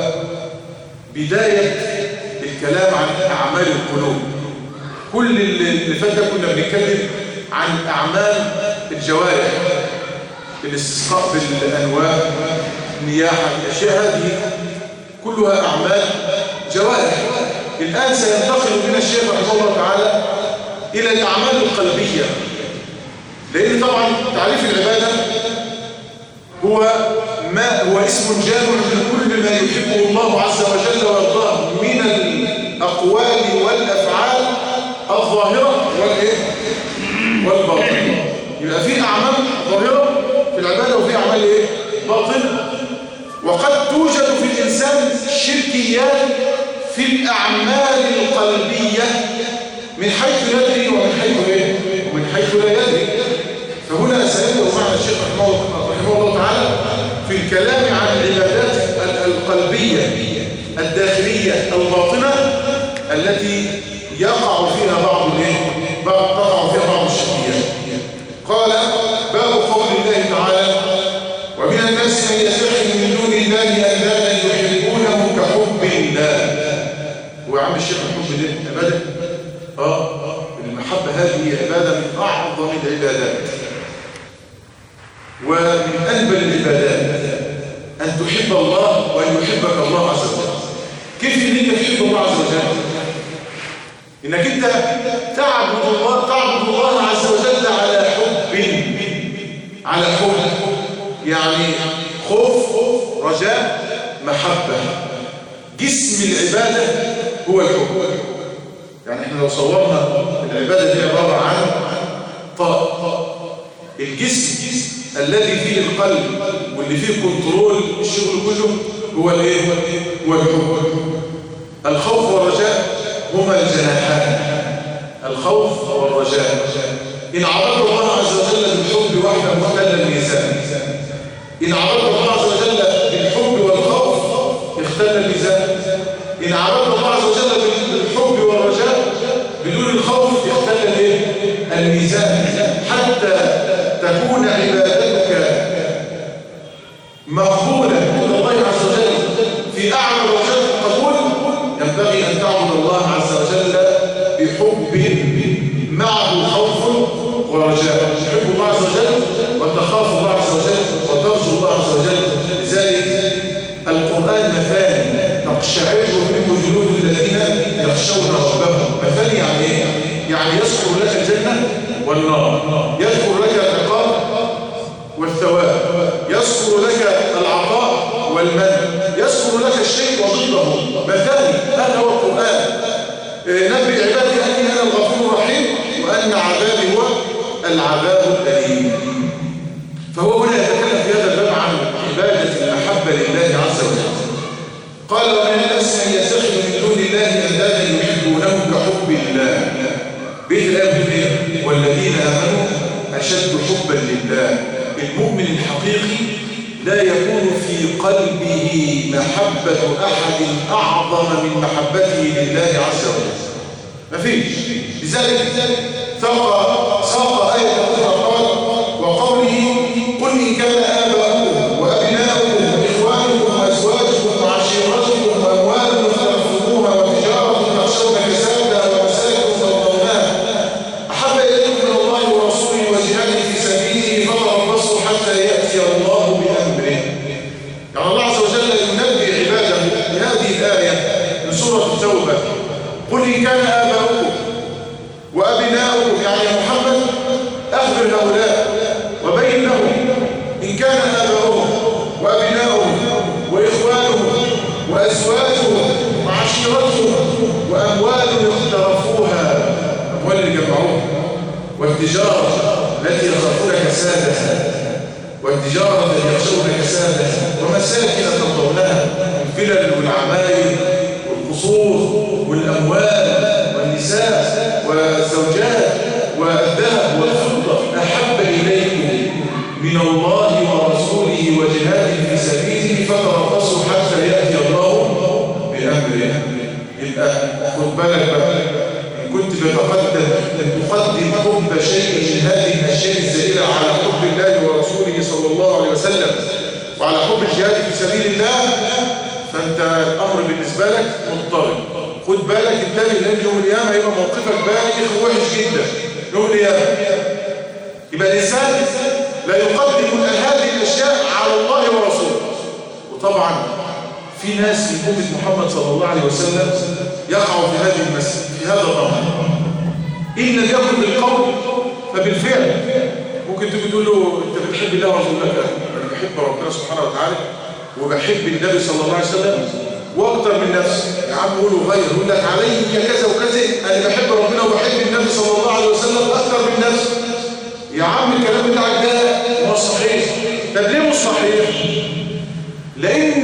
بداية الكلام عن أعمال القلوب. كل اللي فات ده كنا بنتكلم عن أعمال الجوارح، الاستسقاء بالأنواع، نياحة، الأشياء هذه كلها أعمال جوارح. الآن سينتقل بنا الشيخ رحمه الله تعالى إلى الأعمال القلبية، لأن طبعا تعريف العبادة هو اسم جامع لكل ما يحبه الله عز وجل ويرضاه من الأقوال والأفعال الظاهرة والباطنة. يبقى في أعمال ظاهرة في العبادة وفي أعمال باطنة. وقد توجد في الإنسان شركيات في الأعمال القلبية من حيث يدري ومن حيث لا يدري. فهنا سيبدأ معنا الشيخ رحمه الله تعالى في الكلام عن العبادات القلبية الداخلية الباطنة التي يقع فيها تقع فيها بعض الشركيات. قال: باب قول الله تعالى: ومن الناس من يتخذ من دون الله أندادا يحبونهم كحب الله. وعم الشيخ الحب ده عبادة؟ المحبة هذه عبادة من أعظم العبادات ومن أنبل العبادات، أن تحب الله وأن يحبك الله عز وجل. كيف إنك تحب الله عز وجل؟ إنك أنت تعبد الله عز وجل على حب، يعني خوف، رجاء، محبة. جسم العبادة هو الحب. يعني احنا لو صورنا العبادة دي عبارة عن طاق، الجسم الذي فيه القلب واللي فيه كنترول الشغل كله هو الحب. الخوف والرجاء هما الجناحان، الخوف والرجاء. إن عبدت الله عز وجل بالحب وحده اختل الميزان، إن عبدت الله عز وجل بالحب والخوف اختل الميزان، إن عبدت الله عز وجل بالحب والرجاء بدون الخوف اختل الميزان. حتى تكون عبادتك مقبولة من الله عز وجل في أعلى درجات القبول، ينبغي أن تعبد الله عز وجل بحب معه خوف ورجاء. تحب الله عز وجل وتخاف الله عز وجل وترجو الله عز وجل. لذلك القرآن مثاني تقشعر منه جلود الذين يخشون ربهم. مثاني يعني ايه؟ يعني يذكر لك الجنة والنار، يذكر لك العقاب والثواب، يذكر لك العطاء والمن، يذكر لك الشيء وضده. مثاني، هذا هو القرآن. نبي عبادي أني أنا الغفور الرحيم وأن عذابي هو العذاب الأليم. فهو هنا يتكلم في هذا الباب عن عبادة المحبة لله عز وجل. قال: ومن الناس من يتخذ من دون الله أندادا يحبونهم كحب الله. بيت الآية: والذين آمنوا أشد حبا لله. المؤمن الحقيقي لا يكون في قلبه محبة أحد أعظم من محبته لله عز وجل. مفيش. لذلك ساق آية أخرى قال: وقوله: قل إن كان آباؤكم وأبناؤكم وإخوانكم وأزواجكم وعشيرتكم وأموال اقترفتموها وتجارة تخشون كسادها ومساكن ترضونها أحب إليكم من الله ورسوله وجهاد في سبيله فتربصوا حتى يأتي الله بأمره. يعني الله عز وجل ينبي عباده بهذه الآية من سورة التوبة: قل إن كان آباؤكم وأبناؤكم، يعني يا محمد أخبر هؤلاء وبين لهم والتجارة التي يخافون كسادها والتجارة التي يخشون كسادها ومساكن ترضونها الفلل والعماير والقصور والأموال والنساء والزوجات والذهب والفضة أحب إليكم من الله ورسوله وجهاد في سبيله فتربصوا حتى يأتي الله بأمره. يبقى خد بالك بقى، إن كنت بتقدم أن تقدم حب شيء من هذه الأشياء الزائلة على حب الله ورسوله صلى الله عليه وسلم وعلى حب الجهاد في سبيل الله، فأنت الأمر بالنسبة لك مضطرب. خد بالك التاني لأن يوم القيامة هيبقى موقفك بايخ ووحش جدا يوم القيامة. يبقى الإنسان لا يقدم هذه الأشياء على الله ورسوله. وطبعا في ناس في أمة محمد صلى الله عليه وسلم يقعوا في هذه المسألة في هذا الأمر، إن لم يكن بالقول فبالفعل. ممكن تيجي تقول له أنت بتحب الله ورسوله؟ أنا بحب ربنا سبحانه وتعالى وبحب النبي صلى الله عليه وسلم واكتر من نفسي. يا عم قولوا غير، يقول لك علي كذا وكذا، انا بحب ربنا وبحب النبي صلى الله عليه وسلم اكتر من نفسي. يا عم الكلام بتاعك ده مش صحيح. طب ليه مش صحيح؟ لان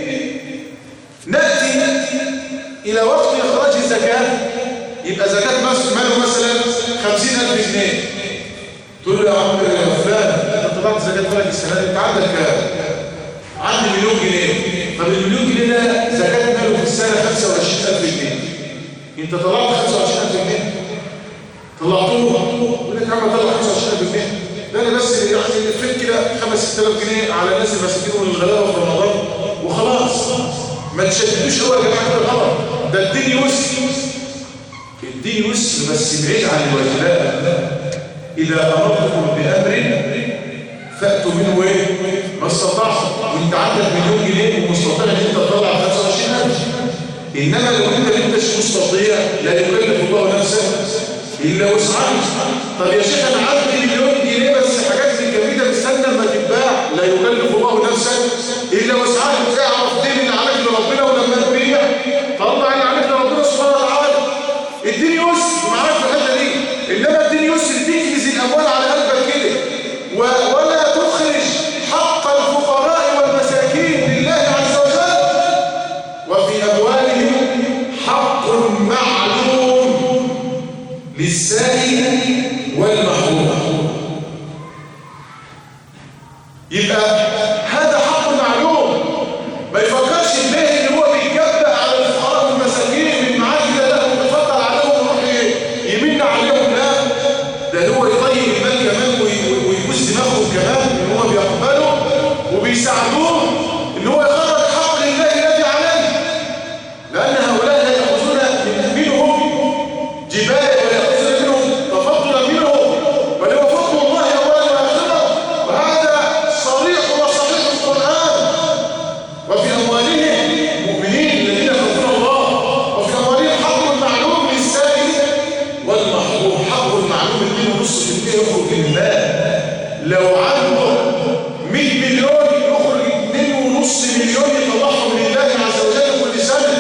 ناتي الى وقت اخراج الزكاه، يبقى زكاه ماله مثلا 50,000 جنيه. تقول له يا عم فلان انت طلعت زكاه مالك السنه دي، انت عندك كام؟ عندي 1,000,000 جنيه. طب ال1,000,000 جنيه ده زكاة ماله في السنة 25,000 جنيه. انت طلعت 25,000 جنيه طلعتوه، يقول لك يا عم طلع 25,000 جنيه، ده انا بس يعني لفيت كده 5-6,000 جنيه على الناس المساكين والغلابه في رمضان وخلاص. ما تشددوش هو يا جماعه كده غلط، ده الدين يسر. الدين يسر بس بعيد عن الواجبات. اذا امرتكم بامر فأتوا منه ايه؟ ما استطعتم. وانت عندك 1,000,000 جنيه ومستطيع ان انت تطلع 25,000. انما لو انت مش مستطيع لا يكلف الله نفسا الا وسعها. طب يا شيخ انا عندي 1,000,000 جنيه بس حاجات من جديده مستنى لما تتباع، لا يكلف الله نفسا الا وسعها. تعرف دين اللي عليك لربنا، ولما تبيع طلع اللي عليك لربنا سبحانه وتعالى. الدين يسر معاك في الحته دي. انما الدين يسر تكنز الاموال على قلبك كده ولا تخرج حق الفقراء والمساكين لله عز وجل. وفي أموالهم حق معلوم للسائل والمحروم. يبقى هذا حق معلوم. ما يفكرش البيه ان هو بيجبأ على الفقراء والمساكين من معاه كده، لا ويتفضل عليهم ويروح يمن عليهم، لا ده هو يطيب المال كمان ويبوس دماغهم كمان ان هو بيقبله وبيساعدوه ان هو يخرج حق لله الذي عليه. لان هؤلاء لا ياخذون منهم جبال ولا ياخذون منهم تفضلا منهم، بل هو فضل الله اولا واخرا. وهذا صريح وصحيح في القران. وفي اموالهم مؤمنين الذين يخافون الله، وفي اموالهم حق معلوم للسائل والمحروم. حق معلوم 2.5% يخرج من المال. لو عنده 100 مليون يخرج 2.5 مليون يطلعهم لله عز وجل كل سنه.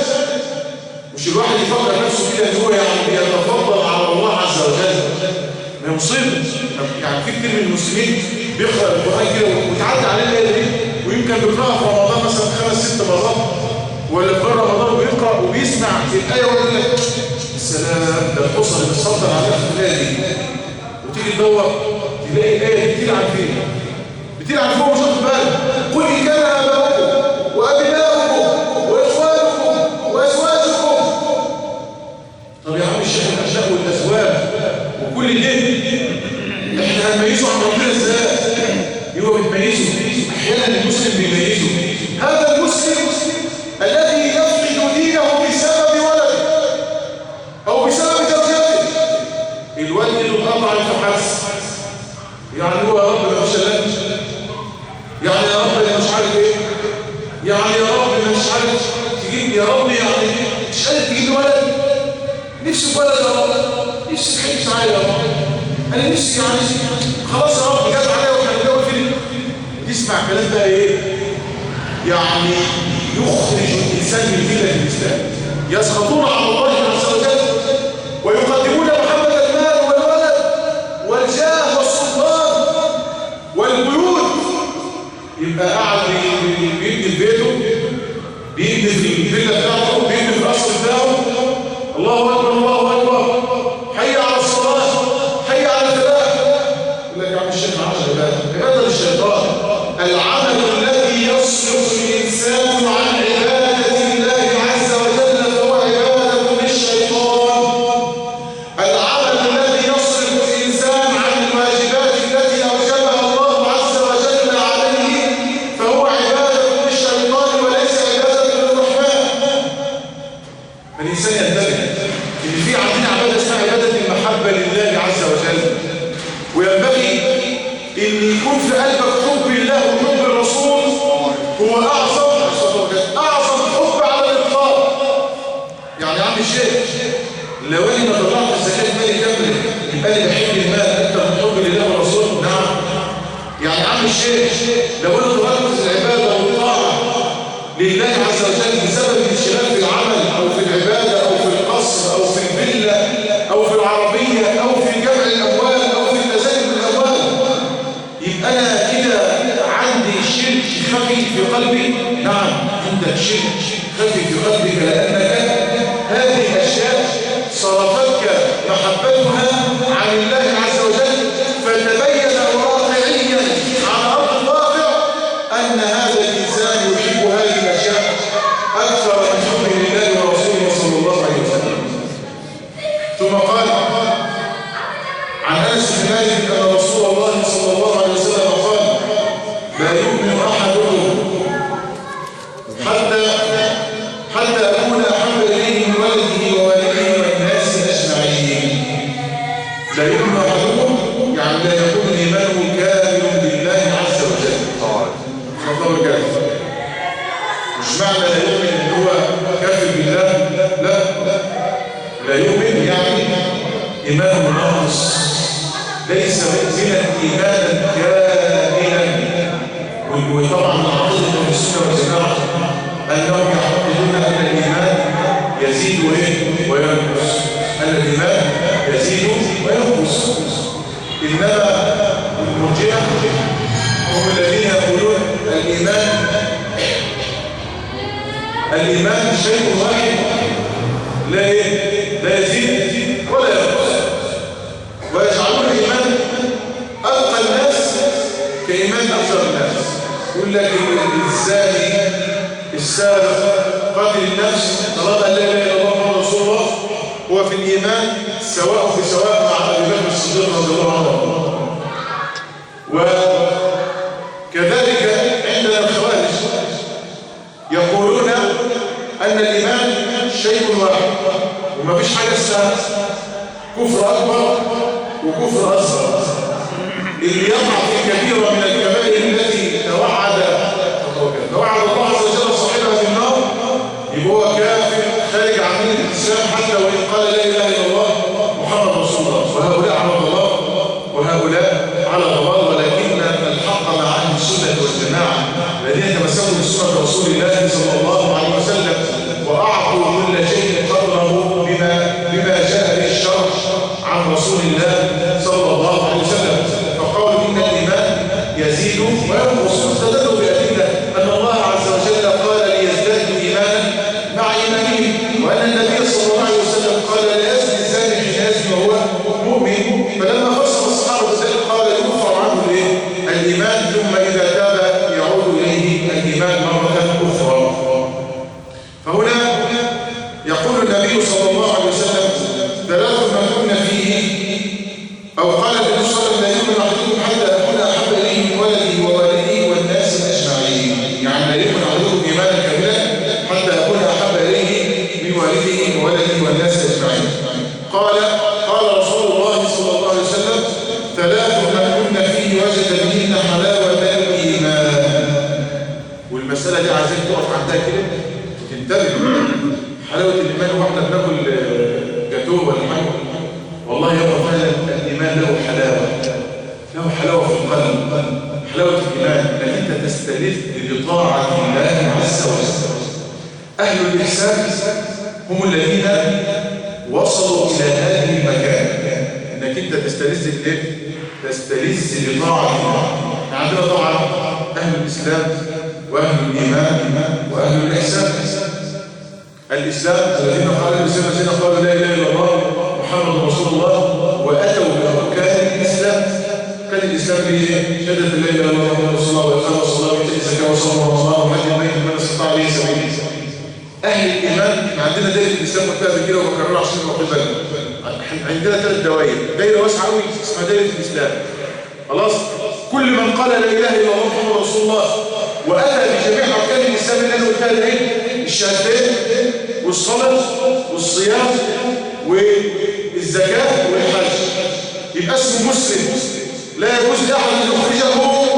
مش الواحد يفكر نفسه كده ان هو يعني بيتفضل على الله عز وجل. ما مصيبه. يعني في كتير من المسلمين بيقرا القران كده وتعدي عليه الايه دي، ويمكن بيقراها في رمضان مثلا 5-6 مرات، ولا في رمضان بيقرا وبيسمع الايه ويقول لك السلام ده القصه اللي بتسلطن عليها في الايه دي، وتيجي تدور تلاقي الايه دي بتلعب فين؟ بتلعب فوق مش واخد بالك. قل ان كان اباؤكم وابناؤكم واخوانكم وازواجكم. طب يا عم الشيخ الاشياء والازواج وكل ده احنا هنميزه عن ربنا ازاي؟ هو بيميزه احيانا المسلم بيميزه. هذا المسلم الذي يفقد دينه بسبب ولده او بسبب زوجته. الولد له قطع الفحص، يعني هو يا رب ما فيش الا يعني يا رب مش عارف ايه، يعني يا رب مش عارف تجيب، يا رب يعني مش قادر تجيب ولد، نفسي في ولد يا رب، نفسي تحبش معايا يا رب، انا نفسي يعني خلاص يا رب جت عليا وهنتجوز فين. تسمع كلام بقى ايه؟ يعني يخرج الانسان من مله الاسلام. يسخطون على الله عز وجل ويقدمون محبه المال والولد يكون في قلبك حب الله وحب الرسول هو أعظم حب على الإطلاق. يعني عم الشيخ لو أنا طلعت الزكاة مالي كاملة يبقى أنا بحب المال أكثر من حب لله والرسول. نعم. يعني عم الشيخ لو أنا طلعت العبادة والطاعة لله عز وجل بسبب الانشغال في العمل أو في العبادة أو في القصر أو في الفيلا أو في العربية أو في جمع الأموال أو في تزايد الأموال، يبقى أنا كده عندي شرك خفي في قلبي. نعم، عندك شرك خفي في قلبك، لأنك هذه الأشياء صرفتك محبتها عن الله عز وجل، فتبين واقعيا على أرض الواقع أن هذا الإنسان يحب هذه الأشياء أكثر من حبه لله ورسوله صلى الله عليه وسلم. ثم قال عن أنس بن مالك أن رسول الله صلى الله عليه وسلم قال: لا يؤمن أحدكم حتى أكون أحب إليه من ولده ووالده والناس أجمعين. لا يؤمن أحدكم يعني لا يكون إيمانه كامل بالله عز وجل. الله كافر. مش معنى لا يؤمن إن هو كافر بالله، لا يؤمن يعني إيمانه ناقص، ليس مؤمنا إيمانا كاملا. وطبعا من عقيدة أهل السنة والجماعة أنهم يعتقدون أن الإيمان يزيد وينقص، أن الإيمان يزيد وينقص. إنما المرجئة هم الذين يقولون الإيمان شيء واحد لا يزيد ولا ينقص، ويجعلون الإيمان أبقى الناس كإيمان أكثر الناس. يقول لك الزاني السارق قاتل النفس طلب أن لا إله إلا الله محمد رسول الله هو في الإيمان سواء بسواء مع أبي بكر الصديق رضي الله عنه. وكذلك عندنا الخوارج يقولون أن الإيمان شيء واحد وما فيش حاجة اسمها كفر أكبر وكفر أصغر. اللي يقع في كبيرة من الكبائر التي توعد الله عز وجل صاحبها في النار يبقى هو كافر خارج عن ملة الإسلام حتى وإن قال لا إله إلا الله محمد رسول الله. وهؤلاء على ضلال وهؤلاء على ضلال، ولكن الحق مع أهل السنة والجماعة الذين تمسكوا بسنة رسول الله صلى الله عليه وسلم وأعطوا كل شيء قدره بما جاء به الشرع عن رسول الله صلى الله عليه وسلم. فقالوا إن الإيمان يزيد وينقص، واستدلوا بأدلة أن الله عز وجل قال ليزدادوا إيمانا مع إيمانهم، وأن النبي صلى الله عليه وسلم قال لا يزني الزاني حين يزني وهو مؤمن. فلما فسر الصحابة ذلك قال يغفر عنه الإيمان ثم إذا تاب يعود إليه الإيمان مرة أخرى. فهنا يقول النبي صلى الله عليه وسلم: ثلاث من كن فيه، أو قال النبي صلى الله عليه وسلم: لا يؤمن أحدكم حتى أكون أحب إليه من ولده ووالده والناس أجمعين. يعني لا يؤمن أحدكم إيمانا كاملا حتى أكون أحب إليه من والده وولده والناس أجمعين. قال رسول الله صلى الله عليه وسلم: ثلاث من كن فيه وجد بهن حلاوة الإيمان. والمسألة دي عايزين تقف عندها كده وتنتبه. حلاوة الإيمان واحنا بناكل جاتوه ولا حاجة، والله يبقى فعلا الإيمان له حلاوة في القلب، حلاوة الإيمان أن أنت تستلذ بطاعة الله عز وجل. أهل الإحسان هم الذين وصلوا إلى هذه المكان، أنك أنت تستلذ بطاعة الله. عندنا طبعا أهل الإسلام وأهل الإيمان وأهل الإحسان. الإسلام الذين قالوا لا إله إلا الله محمد رسول الله وأتوا بأركان الإسلام. كان الإسلام ليه شهادة لا إله إلا الله محمد رسول الله وإقام الصلاة وإيتاء الزكاة وصوم رمضان وحج البيت من استطاع إليه سبيلا. أهل الإيمان عندنا دائرة الإسلام قلتها بكده وبكررها عشان نوقف بالنا. عندنا 3 دوائر، دائرة واسعة قوي اسمها دائرة الإسلام. خلاص، كل من قال لا إله إلا الله محمد رسول الله وأتى بجميع أركان الإسلام اللي أنا قلتها ده الشهادتين والصلاة والصيام والزكاة والحج يبقى اسمه مسلم. لا يجوز لأحد أن يخرجه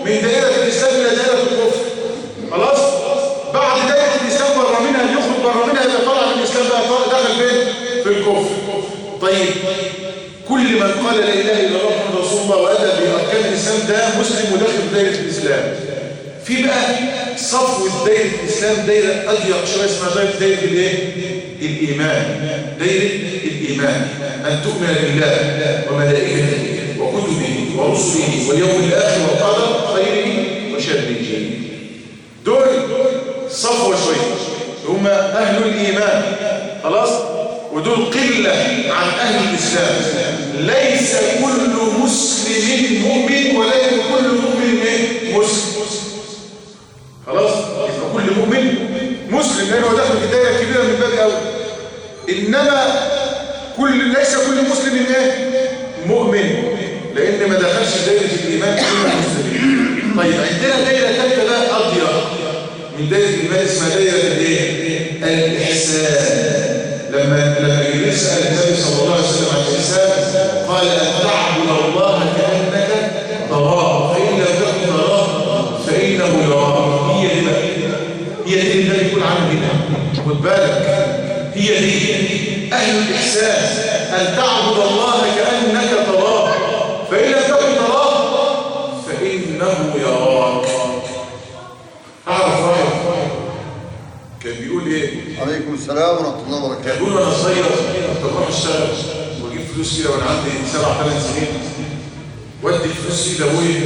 من دائرة الإسلام إلى دائرة الكفر. خلاص؟ بعد دائرة الإسلام بره منها يخرج بره منها يبقى طالع من الإسلام بقى دخل فين؟ في الكفر. طيب كل من قال لا إله إلا الله محمد رسول الله وأتى بأركان الإسلام ده مسلم وداخل في دائرة الإسلام. في بقى صفوة دائرة الإسلام دائرة أضيق شوية اسمها دائرة الإيه؟ الإيمان. دائرة الإيمان أن تؤمن بالله وملائكته وكتبه ورسله واليوم الآخر والقدر خيره وشره. دول صفوة شوية هم أهل الإيمان. خلاص؟ ودول قلة عن أهل الإسلام. ليس كل مسلم مؤمن وليس كل مؤمن مسلم. خلاص؟ يبقى كل مؤمن مسلم لأنه داخل في دائرة كبيرة من باب أول. إنما ليس كل مسلم مؤمن لأن ما دخلش في دائرة الإيمان كل المسلمين. طيب عندنا دائرة ثالثة بقى أضيق من دائرة الإيمان اسمها دائرة الإحسان. لما يسأل النبي صلى الله عليه وسلم عن الإحسان قال أن تعبد الله كأنك تراه فإن لم تكن تراه فإنه يراك. هي دي النبي يقول عنه هنا. خد بالك هي دي أهل الإحسان أن تعبد الله كأنك تراه فإن لم تكن تراه فإنه يراك. أعرف رأيك كان بيقول إيه؟ عليكم السلام ورحمة الله وبركاته. يقول أنا صغير كنت بروح أشتغل وأجيب فلوس كده وأنا عندي 7-8 سنين وأدي الفلوس دي لأبويا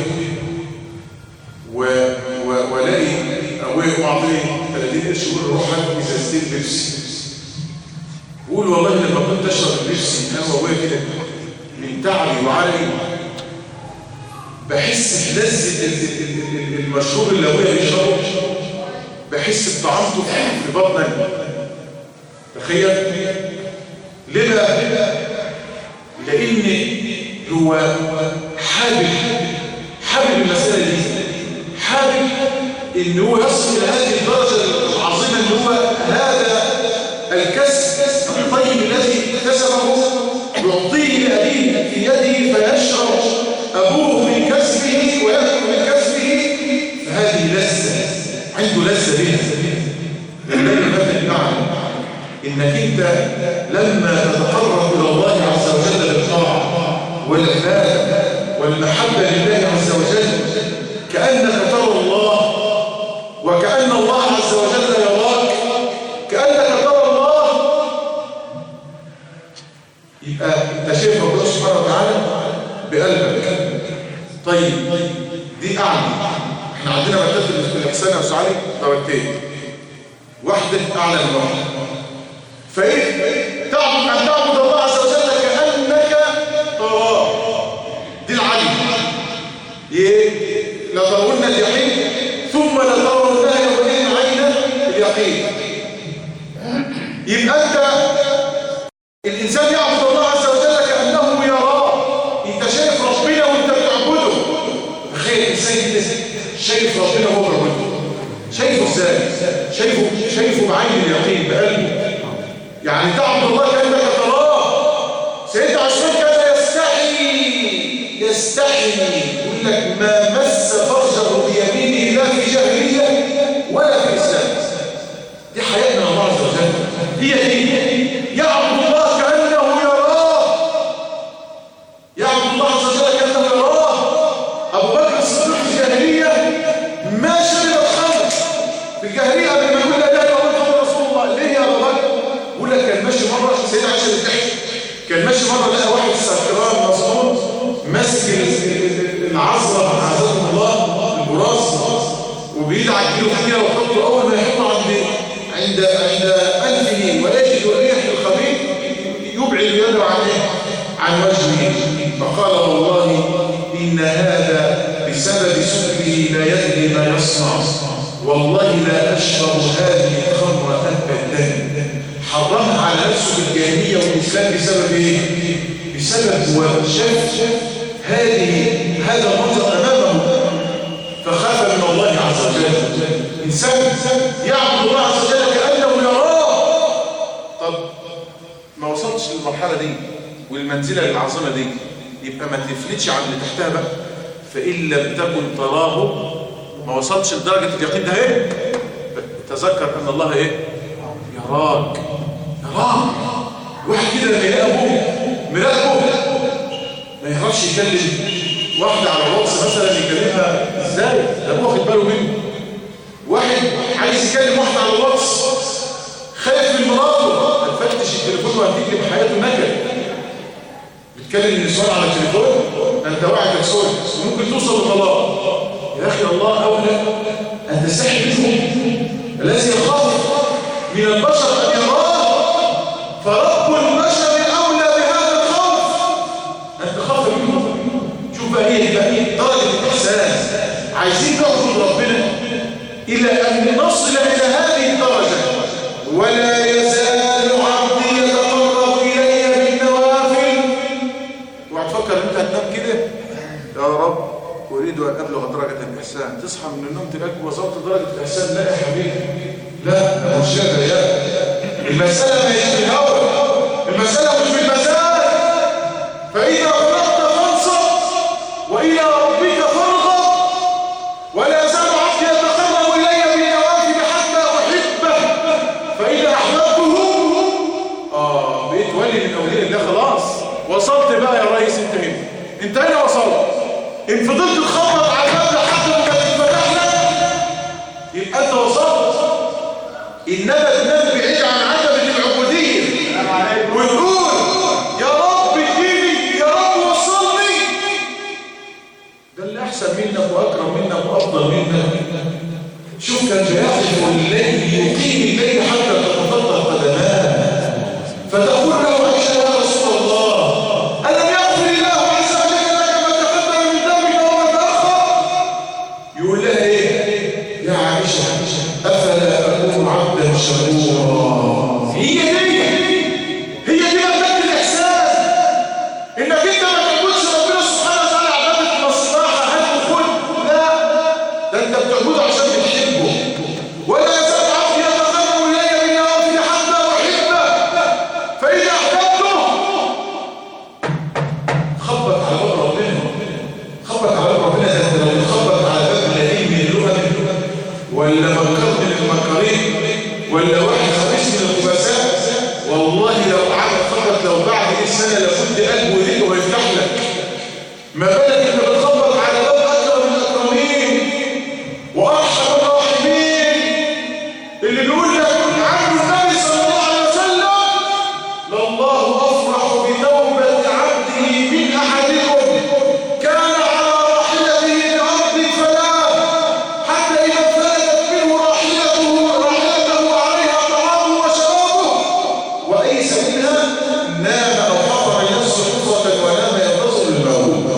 وألاقي أبويا معطيني 30 قرش يقول له روح هات إزازتين بيبسي. بقول والله لما كنت أشرب البيبسي أنا وأبويا كده من تعبي وعرقي بحس بلذة المشروب اللي أبويا بيشربه، بحس بطعمته في بطني. تخيل ليه بقى؟ لأن هو حابب المسألة دي، حابب إن هو يصل إلى هذه الدرجة العظيمة اللي هو هذا الكسب الطيب الذي اكتسبه يعطيه لأبيه في يده فيشرب أبوه من كسبه ويأكل من كسبه، فهذه لذة عنده لذة بها. لذلك مثل المعنى إنك أنت لما تتقرب إلى الله عز وجل بالطاعة والعبادة والمحبة لله عز وجل كأنك ترى الله وكأن الله عز وجل يراك كأنك ترى الله، يبقى أنت شايف ربنا سبحانه وتعالى بقلبك. طيب دي أعلى. احنا عندنا مرتبة الإحسان يا أستاذ علي درجتين، واحدة أعلى من واحدة. فإيه؟ تعبد الله عز وجل كأنك تراه، دي العلي. إيه؟ لترون اليقين ثم لترونها يومئذ عين اليقين. يبقى أنت الإنسان يعبد الله عز وجل كأنه يراه. أنت شايف ربنا وأنت بتعبده. تخيل الإنسان شايف ربنا وهو بيعبده. شايفه إزاي؟ شايفه بعين اليقين بقلبه. يعني تعبد الله كأنك تراه. سيدنا عثمان كان يستحي يقول لك ما مس فرجه بيمينه لا في جاهلية ولا في الإسلام. دي حياتنا الله عز وجل. هي يعبد الله كأنه يراه. يعبد الله عز وجل كأنه يراه. أبو بكر الصديق في الجاهلية ما شرب الخمر في الجاهلية قبل ما يقول لا إله إلا الله رسول الله. ليه يا أبو بكر؟ يقول لك كان ماشي مرة سيدنا عائشة بتحكي كان ماشي مرة لقى واحد سكران مصدوم ماسك العصرة عزكم الله البراس وبيدعك كيلو كده ويحطه أول ما يحطه عند أنفه ولا يجد الريح الخبيث يبعد يده عن وجهه. فقال والله إن هذا بسبب سكره لا يدري ما يصنع، والله لا أشرب هذه الخمر أبدا. حرمها على نفسه بالجاهلية والإسلام بسبب إيه؟ بسبب شاف هذا المنظر أمامه فخاف من الله عز وجل. إنسان يعبد الله عز وجل كأنه يراه. طب ما وصلتش للمرحلة دي والمنزلة العظيمة دي يبقى ما تفلتش عن اللي تحتها بقى. فإن لم تكن تراه، ما وصلتش لدرجة اليقين ده ايه؟ تذكر أن الله ايه؟ يراك. واحد كده لما يلاقي أبوه مراقبه ما يعرفش يكلم واحدة على الواتس مثلا، يكلمها ازاي؟ ده ابوه واخد باله منه. واحد عايز يكلم واحدة على الواتس خايف من مراته، هتفتش التليفون وهتكتب حياته نكد. بتكلم النسوان على التليفون انت واعي تكسر وممكن توصل لطلاق. يا اخي الله اولى ان تستحي منهم الذي يخاف من البشر ان يراه، فرب البشر اولى بهذا الخوف ان تخاف منهم. شوف بقى هي درجه الاحسان. عايزين نعبد ربنا الى ان نصل الى هذه الدرجه. ولا يزال عبدي يتقرب الي بالنوافل. وهتفكر انت هتنام كده يا رب اريد ان ابلغ درجه الاحسان، تصحى من النوم تلاقي وصلت درجه الاحسان. لا يا حبيبي، لا مش كده. يا المساله مش في الهوى، المساله مش في المزاج. فاذا فرغت فانصب والى ربك فارغب. ولا يزال عبدي يتقرب الي بالنوافل حتى احبه فاذا احببته بقيت ولي من اولياء الله. خلاص وصلت بقى يا ريس. انت هنا وصلت. ان فضلت تخبط على الباب لحد ما تتفتح لك يبقى انت وصلت. انما تنام بعيد عن عتبه العبوديه وتقول يا رب اديني، يا رب وصلني، ده اللي احسن منك واكرم منك وافضل منك. شوف كان بيحلف الليل يقيم الليل حتى تتفطر قدماه فتقول له عائشه يا رسول الله الم يغفر الله عز وجل لك ما تقدم من ذنبك وما تاخر؟ يقول لها ايه يا عائشه افلا اكون عبدا شكورا. هي دي مبدأ الاحسان. انك انت ما تعبدش ربنا سبحانه وتعالى عباده مصلحه هات وخد، لا ده انت بتعبده عشان بتحبه. ولا يزال عبدي يتقرب الي بالنوافل حتى احبه فاذا احببته خبط على باب ربنا. خبط على باب ربنا. ده انت لو تخبط على باب لئيم من اللغه ولا مكر من المكرين ولا واحد خبيث من الخبثاء، والله لو قعدت خبط لو بعد سنه لابد قلبه يليق ويفتح لك. ما بالك انت بتخبط على باب اكرم الاكرمين وارحم الراحمين اللي بيقول لك عنه النبي صلى الله عليه وسلم لله افرح بتوبه عبده من احدكم كان على راحلته لارض الفلاح حتى اذا فلتت منه راحلته عليها طعامه وشرابه وايس منها نام او حفر لنفسه حفره ونام ينتظر الموت.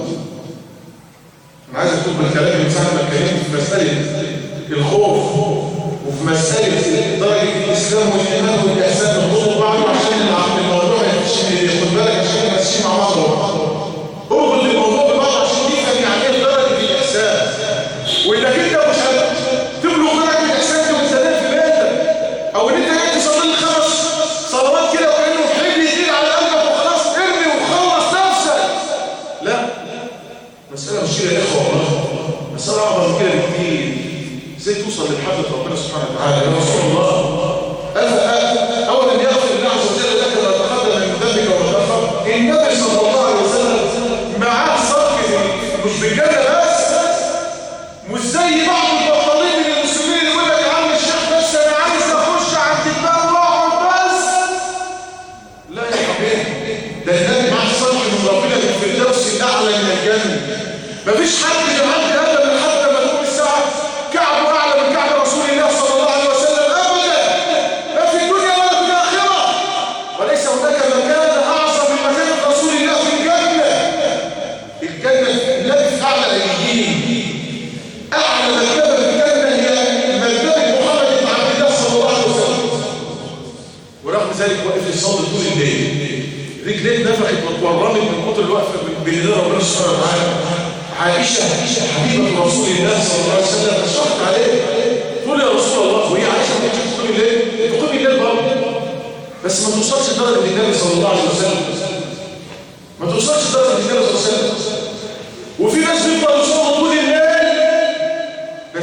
انا عايز اكتب بالكلام من ساعه ما اتكلمت في مساله الخوف وفي مساله درجه الاسلام والايمان والاحسان نربط بعض عشان الموضوع ما يمشيش. خد بالك عشان ما نمشيش مع بعض. اربط الموضوع ببعض عشان تفهم يعني ايه درجه الاحسان. وانك انت مش هتبلغ درجه الاحسان وانت نايم في بيتك او ان انت قاعد تصلي 5 صلوات كده وكانه حمل يزيد على قلبك وخلاص ارمي وخلص نفسك. لا، مساله مش كده يا اخوه، والله مساله اعظم من كده بكتير. ازاي توصل لمحبه ربنا سبحانه وتعالى؟ يا رسول الله اولا يغفر الله عز وجل لك ما تقدم من ذنبك وما تاخر. النبي صلى الله عليه وسلم معاه صدق مش بالجنه بس، مش زي بعض البطالين من المسلمين يقول لك يا عم الشيخ بس انا عايز اخش عند الباب واقعد بس. لا يا حبيبي، ده النبي معاه صدق من ربنا في الفردوس الاعلى من الجنه. مفيش حد يعدي هذا من حتى ما تقوم الساعه كعبه اعلى من كعب رسول الله صلى الله عليه وسلم ابدا، لا في الدنيا ولا في الاخره. وليس هناك مكان اعظم من مكان رسول الله في الجنه. الجنه التي في اعلى اليمين، اعلى مرتبه في الجنه هي مرتبه محمد بن عبد الله صلى الله عليه وسلم. ورغم ذلك واقف يصلي طول الليل، رجليه نفخت واتورمت من كتر الوقفه بين ربنا سبحانه وتعالى. عائشه حبيبه رسول الله صلى الله عليه وسلم اشرت عليه تقول يا رسول الله، وهي عائشه بتقول تقول الليل تقول الليل برضه بس ما توصلش لدرجه النبي صلى الله عليه وسلم. ما توصلش لدرجه النبي صلى الله عليه وسلم. وفي ناس بيبقى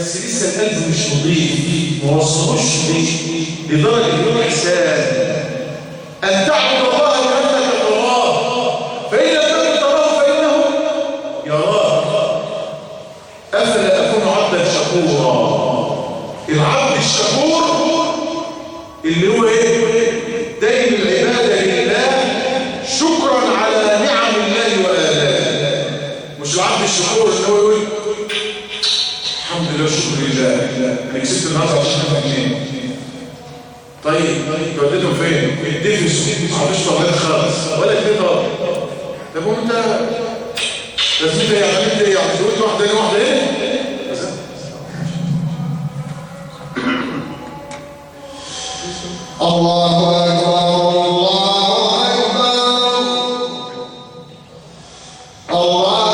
بس لسه القلب مش نظيف، ما وصلوش لدرجة الإحسان أن تعبد الله كأنك تراه، فإن لم تكن تراه فإنه يراك. أفلا أكون عبدا شكورا. العبد الشكور اللي هو دائم العبادة لله شكرا على نعم الله وآلائه. مش العبد الشكور اللي هو يقول الحمد لله شكر لله انا كسبت النهارده 10 جنيه. طيب وديتهم فين؟ اتدفسوا ما عملوش طلعات خالص ولا جنيه طالع. طب وانت لازمتها يعني عملت ايه؟ يعني زودت واحده هنا واحده هنا؟ الله أكبر الله أكبر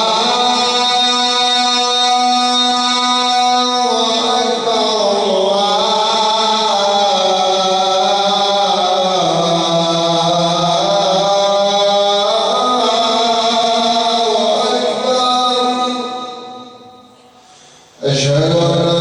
أشهد أن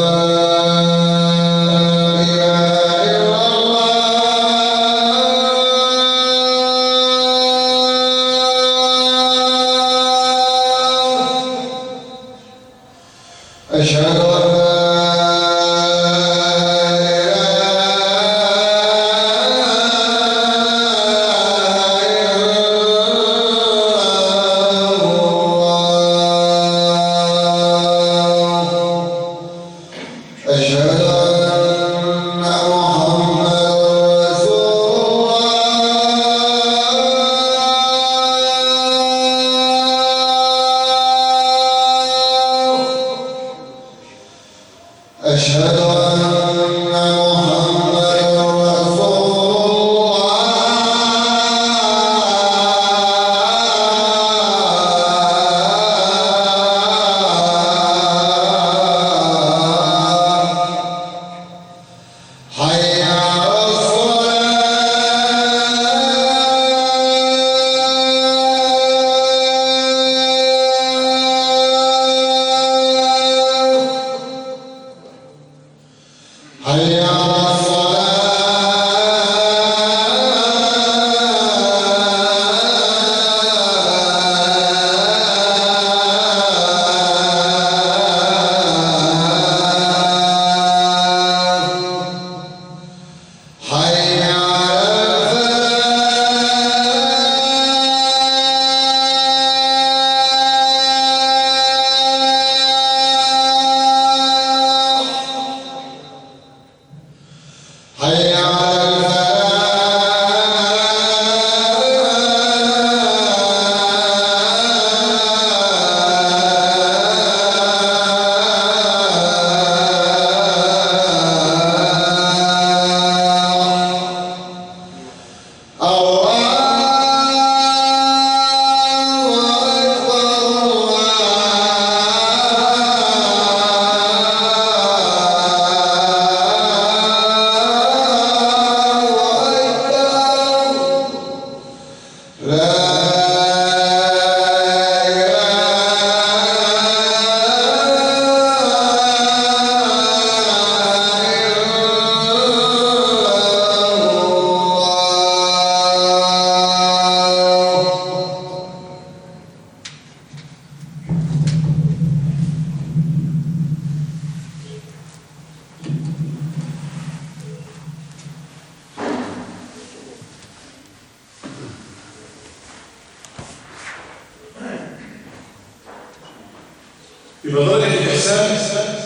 يبقى درجة الإحسان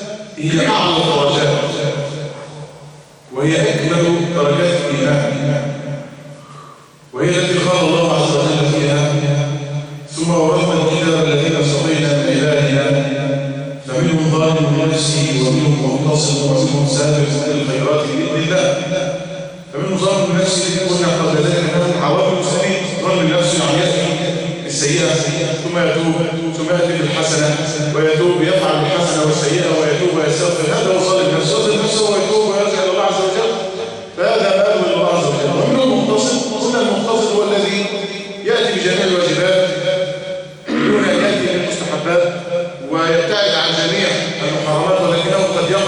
هي أعلى الدرجات وهي أكمل درجات الإيمان، وهي التي قال الله عز وجل فيها ثم أورثنا الكتاب الذين اصطفينا من عبادنا فمنهم ظالم لنفسه ومنهم مقتصد ومنهم سابق بالخيرات بإذن الله. فمنهم ظالم لنفسه قلنا قبل ذلك أنهم عوامل المسلمين ظالم لنفسه عن يأتي بالسيئة ثم يتوب ثم يأتي بالحسنة ويتوب يفعل الحسنة والسيئة ويتوب ويستغفر. هذا هو ظالم نفسه، ظالم نفسه ويتوب ويرجع إلى الله عز وجل، فهذا مآل إلى الله عز وجل. ومنهم مقتصد، قلنا المقتصد هو الذي يأتي بجميع الواجبات دون أن يأتي بالمستحبات ويبتعد عن جميع المحرمات، ولكنه قد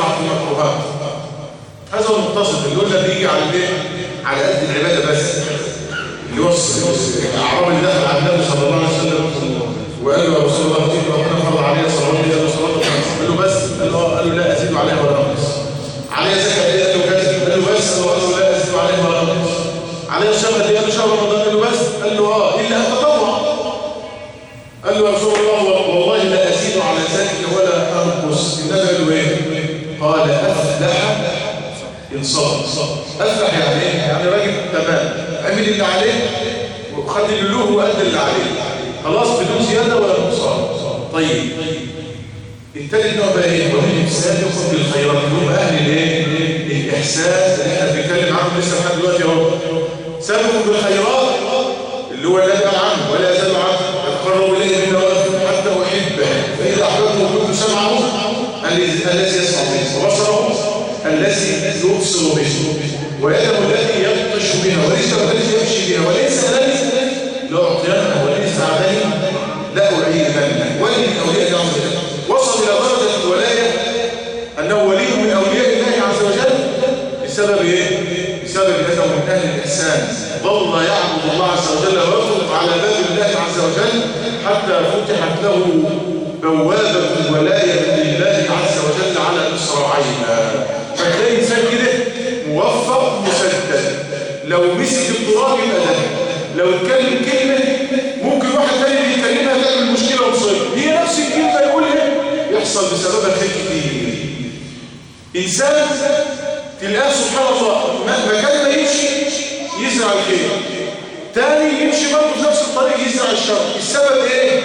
كلنا بيجي على الايه؟ على قد العباده بس. اللي هو الاعرابي اللي دخل على النبي صلى الله عليه وسلم وقال له يا رسول الله كيف ربنا فرض عليا صلوات قال له صلاه الخمس. قال له بس. قال له لا ازيد عليها ولا انقص. عليها زكاه قال له كذا. قال له بس. قال له لا ازيد عليها ولا انقص. عليها شهر قال له شهر رمضان. قال له بس. قال له الا ان تطوع. قال له يا رسول الله والله لا ازيد على ذلك ولا انقص. النبي قال له ايه؟ قال افلح ان صبر. افلح يعني ايه؟ يعني راجل تمام عمل اللي عليه وخد اللي له وقد اللي عليه خلاص بدون زياده ولا نقصان. طيب التالت نوع بقى ايه؟ وهم سابقوا بالخيرات هم اهل الايه؟ الاحساس اللي احنا بنتكلم عنه لسه لحد دلوقتي اهو. سابقوا بالخيرات اللي هو الذي عنه ولا يزال عنه يتقرب اليه بالنوافل حتى احبه فاذا احببته كنت سمعه الذي يسمع به وبصره الذي يبصر به ويده التي يبطش بها ورجله التي يمشي بها وليس الذي لا اعطينه وليس عدني لا اعيدنه ولي من اولياء الله عز وجل. وصل الى درجه الولايه انه ولي من اولياء الله عز وجل بسبب ايه؟ بسبب انه من اهل الاحسان ظل يعبد الله عز وجل ويطلق على باب الله عز وجل حتى فتحت له بوابه الولايه لله عز وجل على مصراعيها. فتلاقي انسان كده موفق مسدد لو مسك التراب يبقى ده لو اتكلم كلمه ممكن واحد تاني يكلمها تعمل مشكله ومصيبه هي نفس الكلمه يقولها يحصل بسببها خير كتير. انسان تلقاه سبحان الله مكان ما يمشي يزرع الخير تاني يمشي برضه في نفس الطريق يزرع الشر. السبب ايه؟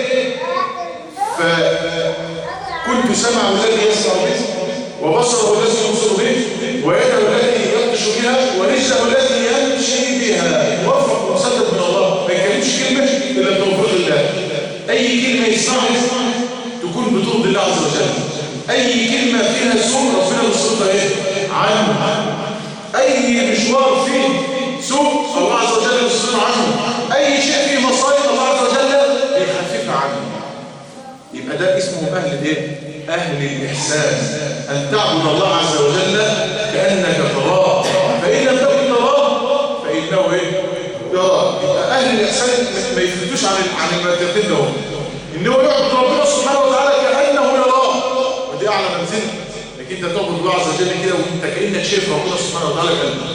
فكنت سمعه الذي يسمع به وبصره الذي يبصر به ويده التي يبطش بها ورجله التي يمشي بها. موفق ومسدد من الله ما يتكلمش كلمه الا بتوفيق الله. اي كلمه يسمعها تكون بترضي الله عز وجل. اي كلمه فيها سوء ربنا بيصرفها ايه؟ عنه. اي مشوار فيه سوء الله عز وجل بيصرفها عنه. اي شيء فيه مصائب الله عز وجل بيخففها عنه. يبقى ده اسمه اهل ايه؟ اهل الاحسان. ان تعبد الله عز وجل كانك تراه فان لم تكن تراه فانه ايه؟ يراك. يبقى اهل الاحسان ما يفلتوش عن المرتبتين دول انه يعبد ربنا سبحانه وتعالى كانه يراه ودي اعلى منزله. لكن انت تعبد الله عز وجل كده وانت كانك شايف ربنا سبحانه وتعالى كانك.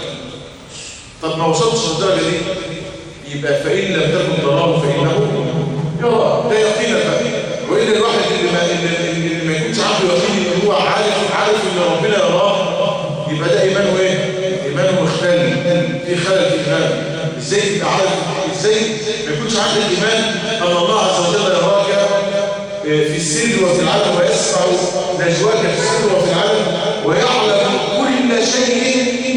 طب ما وصلتش للدرجه دي يبقى فان لم تكن تراه فانه يراك. ده يقينا بقى. وإلا الواحد اللي ما يكونش عنده يقين ان هو عارف ان ربنا يراه يبقى ده ايمانه ايه؟ ايمانه مختل في خلل في ايمانه. ازاي تبقى عارف؟ ازاي ما يكونش عندك ايمان ان الله عز وجل يراك في السر وفي العلم ويسمع نجواك في السر وفي العلم ويعلم كل شيء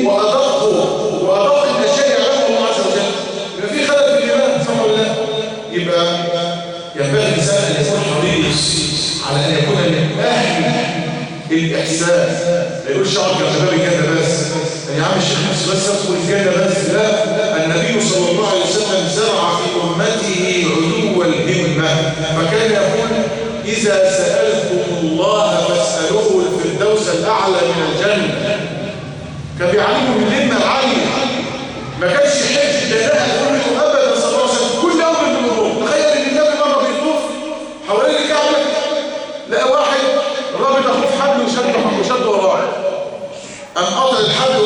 وادق الاشياء يعلمه الله عز وجل. يبقى في خلل في الايمان صح ولا لا؟ يبقى ينبغي الإنسان أن يكون حريص على أن يكون من أهل الإحسان. لا يقول شعر كباب الجنة بس يا عم الشيخ نفسه بس يدخل الجنة بس. لا، النبي صلى الله عليه وسلم زرع في أمته علو الهمة فكان يقول إذا سألتم الله فاسألوه الفردوس الأعلى من الجنة. كان بيعلمهم الهمة العالية ما كانش يحب جناء أمته أبدا صلى الله عليه وسلم كل يوم بالمرور. تخيل ان النبي مره بيطوف حوالين الكعبه لقى واحد رابط اخوه في حبل وشده وراه قام قطع الحبل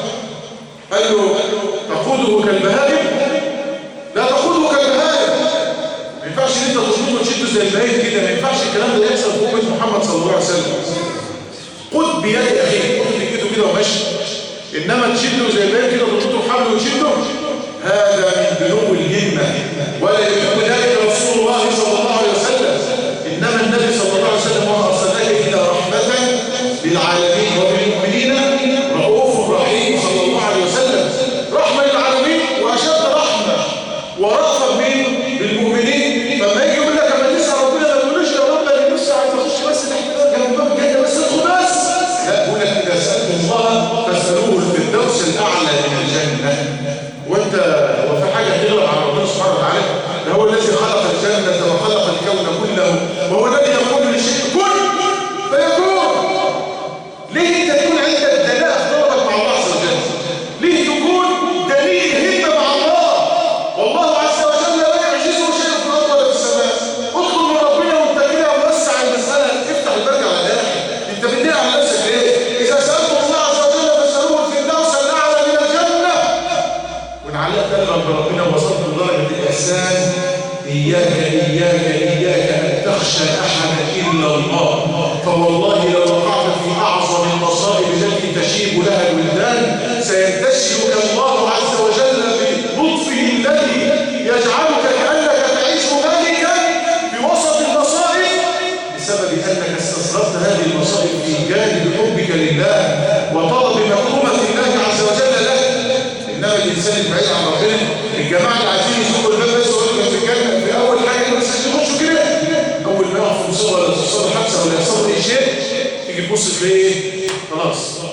قال له تقوده كالبهائم لا تقوده كالبهائم. ما ينفعش ان انت تظبطه وتشده زي البهائم كده. ما ينفعش الكلام ده يحصل في امه محمد صلى الله عليه وسلم. خد بيد اخيك خد بايده كده ومشي. انما تشده زي البهائم كده تظبطه في حبل وتشده هذا من بلوغ الهمة ولا يحب ذلك رسول الله صلى الله عليه وسلم. إنما النبي صلى الله عليه وسلم وما أرسلناك إلا رحمة للعالمين وبالمؤمنين رؤوف رحيم صلى الله عليه وسلم. رحمة للعالمين وأشد رحمة ورأفة بالمؤمنين. فما يجي يقول لك أما تسعى ربنا ما تقولش يا رب أنا نفسي عايز أخش بس جنب باب الجنة بس ادخل بس. لا، يقول لك إذا سألتم الله فاسألوه الفردوس الأعلى من الجنة. وانت وفي حاجه تغلب على ربنا سبحانه وتعالى؟ ده هو الذي خلق الجنه وخلق الكون يخشى أحدا إلا الله. فوالله لو وقعت في أعظم المصائب التي تشيب لها الولدان سينتشلك الله عز وجل بلطفه الذي يجعلك كأنك تعيش مالكا في وسط المصائب بسبب أنك استصغرت هذه المصائب في جانب حبك لله وطلب مكرمة الله عز وجل لك. إنما الإنسان البعيد عن ربنا، الجماعة اللي عايزين يسوقوا الباب بس ويقولوا في الجنة في أول حاجة بس يخشوا كده، أول ما يقف في مصيبة ولا تصير حادثة ولا يحصل أي شيء تيجي تبص تلاقي خلاص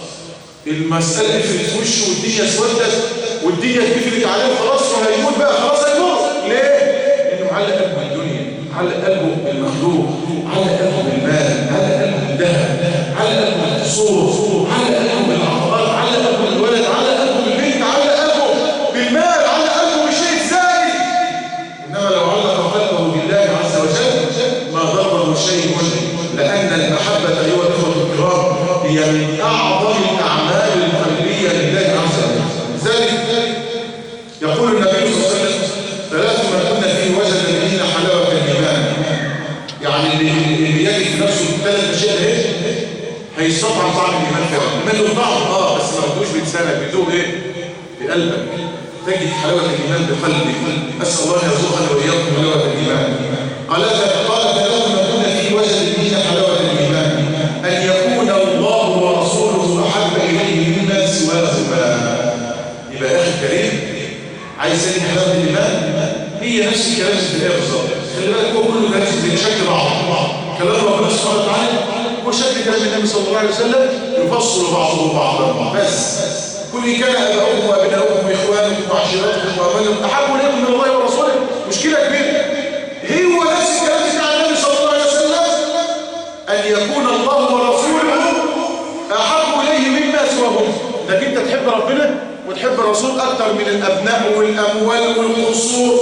المسألة قفلت في وشه والدنيا اسودت والدنيا اتقفلت عليه وخلاص وهيموت بقى، خلاص هيموت. ليه؟ لأنه معلق قلبه بالدنيا، معلق قلبه بالمخلوق، معلق قلبه بالمال، معلق قلبه بالذهب، معلق قلبه بالقصور، معلق قلبه بالعقارات، معلق قلبه بالولد، معلق قلبه بالبنت، معلق قلبه بالمال، معلق قلبه بشيء زائد. إنما لو علق قلبه بالله عز وجل ما ضره شيء، لأن المحبة أيها الأخوة الكرام هي من أعظم الأعمال القلبية لله عز وجل. لذلك يقول النبي صلى الله عليه وسلم: ثلاث ما كنا فيه وجد بهن حلاوة الإيمان. يعني اللي يجد في نفسه ثلاث أشياء ايه؟ هيستطعم طعم الإيمان فعلا. الإيمان له طعم بس ما بدوش بلسانك، بدوه ايه؟ بقلبك. تجد حلاوة الإيمان بقلبك. أسأل الله أن يرزقنا وإياكم حلاوة الإيمان. قال ثلاث ما كنا فيه وجد بهن حلاوة الإيمان أن يكون الله ورسوله أحب إليه مما سواهما. يبقى يا أخي الكريم، عايز تجد حلاوة الإيمان؟ هي نفس الكلام في الآية بالظبط. خلي بالك هو كله كلام في شكل بعض. كلام ربنا سبحانه وتعالى وشكل كلام النبي صلى الله عليه وسلم يفصل بعضه بعضا. بس كل كان أباؤكم وأبناؤكم وإخوانكم وعشيرتكم وأموالكم أحب إليكم من الله ورسوله. مشكلة كبيرة. هو نفس الكلام بتاع النبي صلى الله عليه وسلم أن يكون الله ورسوله أحب إليه مما سواهم. إنك أنت تحب ربنا وتحب الرسول أكثر من الأبناء والأموال والقصور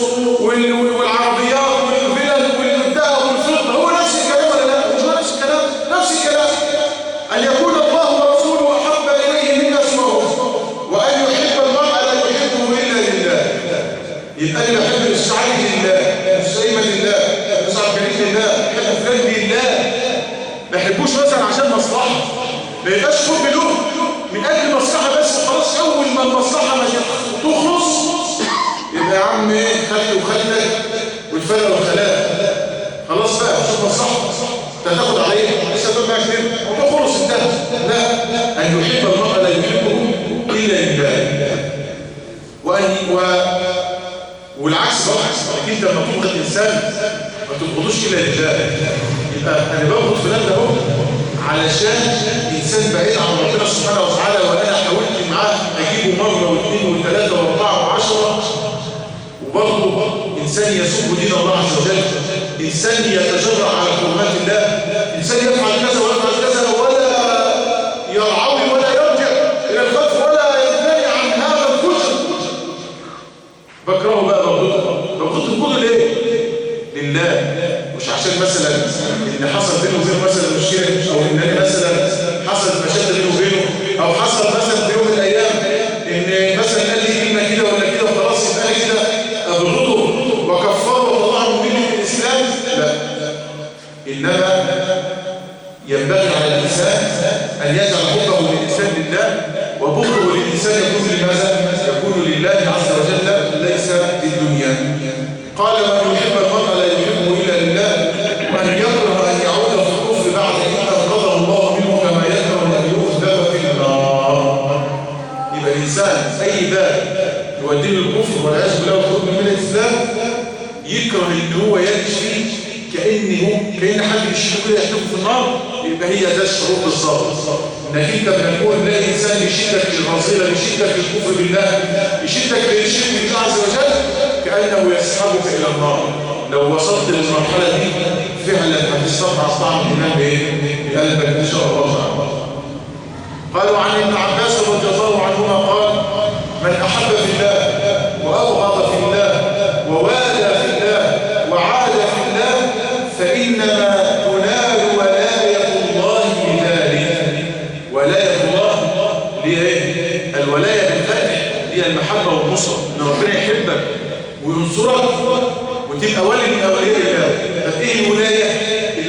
والعربيات والفلل والذهب والفضة. هو نفس الكلام ولا لا؟ مش هو نفس الكلام؟ نفس الكلام. أن يكون الله ورسوله أحب إليه مما سواهم، وأن يحب المرء لا يحبه إلا لله. يبقى أنا بحب السعيد لله، السيمة لله، السعيد لله، بحب فلان لله. ما يحبوش مثلا عشان مصلحة، ما يبقاش حب له من أجل مصلحة بس وخلاص. أول ما المصلحة ما تخلص يبقى يا عم إيه، خلي وخلك والفلق والخلاء خلاص بقى شوف مصلحة تاخد عليه لسه تقول بقى كتير وتخلص انتهى. لا، أن يحب المرء لا يحبه إلا لله. والعكس بقى، أنت لما تبغض الإنسان ما تبغضوش إلا لله. يبقى أنا ببغض فلان ده هو علشان إنسان بعيد عن ربنا سبحانه وتعالى، وأنا حاولت معاه أجيبه مرة واثنين وثلاثة وأربعة وعشرة، وبرضه إنسان يسوق دين الله عز وجل، إنسان يتجرع على حرمات الله، إنسان يفعل كذا ويفعل كذا ولا يرعوي ولا يرجع إلى الخلف ولا ينتهي عن هذا الفجر. بكرهه بقى بغضه ليه؟ لله. مش عشان مثلا ان حصل بينه وبينه مثلا مشكله، او ان انا مثلا حصلت مشاكل بينه وبينه، او حصل مثلا في يوم من الايام ان مثلا قال لي كلمه كده ولا كده وخلاص يبقى انا كده ابغضه وكفره وطلعه من مله الاسلام. لا، انما ينبغي على الانسان ان يجعل حبه للانسان لله وبغضه للانسان يكون لماذا؟ يكون لله عز وجل ليس للدنيا. قال: من يحب المرء لا يحبه الا لله، وان يكره ان يعود في الكفر بعد ان انقذه الله منه كما يكره ان يؤذب في النار. يبقى الانسان اي باب يوديه للكفر والعياذ بالله والخروج من الاسلام يكره ان هو يعيش فيه كان حد يشيله كده يحطه في النار. يبقى هي ده الشعور بالظبط، انك انت بنقول لا انسان يشدك للرذيله، يشدك للكفر بالله، يشدك للشرك بالله عز وجل، كانه يسحبك الى النار. لو وصلت للمرحله دي فعلا هتستطيع طعم الايمان بقلبك ان شاء الله تعالى. قالوا عن ابن عباس رضي الله عنهما قال: من احب في الله وابغض في الله ووالى في الله وعاد في الله فانما تنال ولايه الله بذلك. ولايه الله ليه؟ الولايه بالفتح هي المحبه والنصره، ان ربنا يحبك وينصرك وتبقى ولي من اولياء الله. طب ايه الولايه؟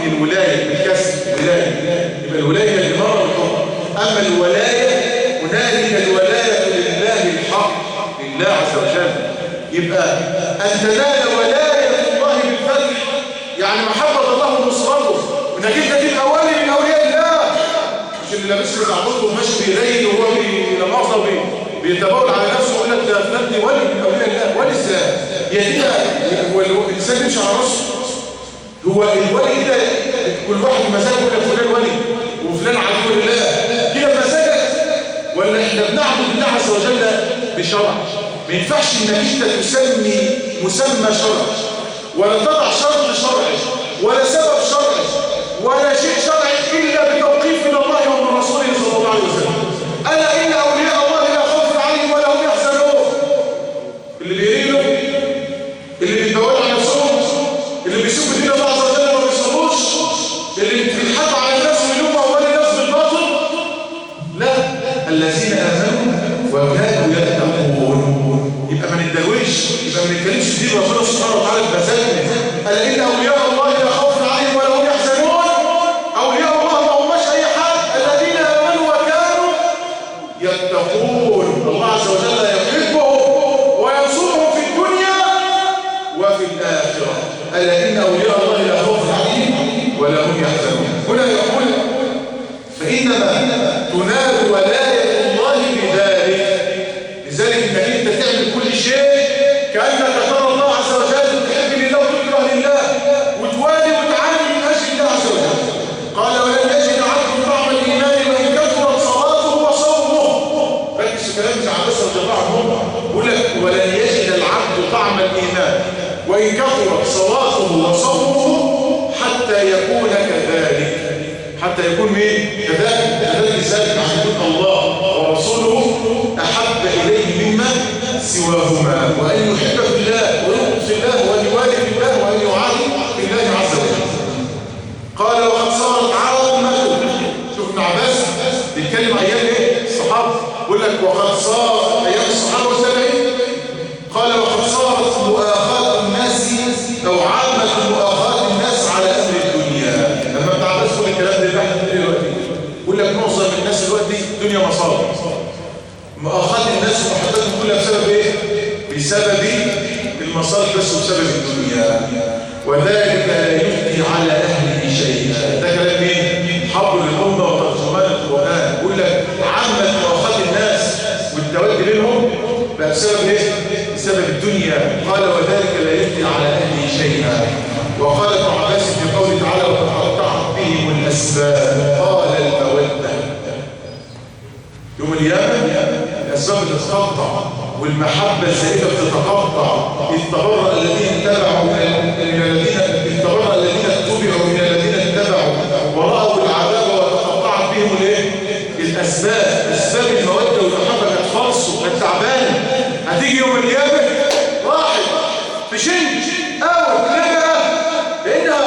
من الولاية بالكسر ولاية، يبقى الولاية هي الإمارة والحكم. أما الولاية هنالك الولاية لله الحق لله عز وجل. يبقى أن تنال ولاية الله بالفتح يعني محبة الله ونصرته، وإنك أنت تبقى ولي من أولياء الله، مش اللي لابس له العبود وماشي بيلين وهو لمؤاخذة بيتبول على نفسه ويقول لك ده فلان دي ولي من أولياء الله. ولي إزاي؟ يعني هو الإنسان يمشي على راسه، هو الولي ده كل واحد بمزاجه يقول لك فلان ولي وفلان عدو لله كده بمزاجك، ولا احنا بنعبد الله عز وجل بشرع؟ ما ينفعش انك انت تسمي مسمى شرعي ولا تضع شرط شرعي ولا سبب شرعي ولا شيء شرعي الا بتوقيف من الله ومن رسوله صلى الله عليه وسلم. الا ان اولياء الله لا خوف عليهم ولا هم يحزنون. اللي بيريدوا، اللي بيدوروا على نفسهم، اللي بيسوقوا دين الله عز وجل ما بيصلوش، اللي بيضحكوا على الناس ويلوموا اولي الناس بالباطل، لا، الذين امنوا وكانوا يتقون. يبقى ما ندرويش، يبقى ما نتكلمش في دين ربنا سبحانه وتعالى بمزاجنا. الا ان اولياء الله لا خوف عليهم ولا هم يحزنون. اولياء الله ما هماش اي حد، الذين امنوا وكانوا يتقون. الله عز وجل يحبهم وينصرهم في الدنيا وفي الاخره. الا ان اولياء الله لا خوف عليهم ولا هم يحزنون. هنا يقول فانما تنال ولايه الله بذلك. لذلك انك انت تعمل كل شيء كانك ترى الله عز وجل وتحب لله وتكره لله وتوالي وتعاني من اجل الله عز وجل. قال ولن يجد عبد طعم الايمان وان كثرت صلاته وصومه. ركز في كلام ابن عباس رضي الله عنه، بيقول لك ولن يجد العبد طعم الايمان وان كثرت صلاته وصومه حتى يكون كذلك. حتى يكون مين؟ كذلك ازاي؟ عشان يكون الله ورسوله احب اليه مما سواهما، وان يحب في الله ويبغض في الله وان يوالي في الله وان يعادي في الله عز وجل. قال وقد صارت عامه. شوف ابن عباس بيتكلم ايام ايه؟ الصحابه. بيقول لك وقد صار ايام الصحابه والتابعين. قال وقد صارت مؤاخاة الناس او عامه مؤاخاة الناس على امر الدنيا. لما ابن عباس يقول الكلام ده احنا بنقول دلوقتي، يقول لك معظم الناس دلوقتي الدنيا مصالح. مؤاخاة الناس ومحبتهم كلها بسبب ايه؟ بسبب المصالح بس وبسبب الدنيا. وذلك لا يفضي على اهله شيئا. ده كلام مين؟ حبر الامه وترجمان القران. يقول لك عامه مؤاخاة الناس والتودي بينهم بقى بسبب ايه؟ بسبب الدنيا. قال وذلك لا يفضي على اهله شيئا. وقال ابن عباس في قوله تعالى وتقطعت بهم الاسباب. قال الموده يوم القيامه الاسباب بتتقطع والمحبه الزائده بتتقطع. اتبرأ الذين اتبعوا من الذين اتبرأ الذين اتبعوا من الذين اتبعوا ورأوا العذاب وتقطعت بهم الايه؟ الاسباب. اسباب الموده والمحبه كانت فرصه، كانت تعبانه. هتيجي يوم القيامه واحد في شنج او لانها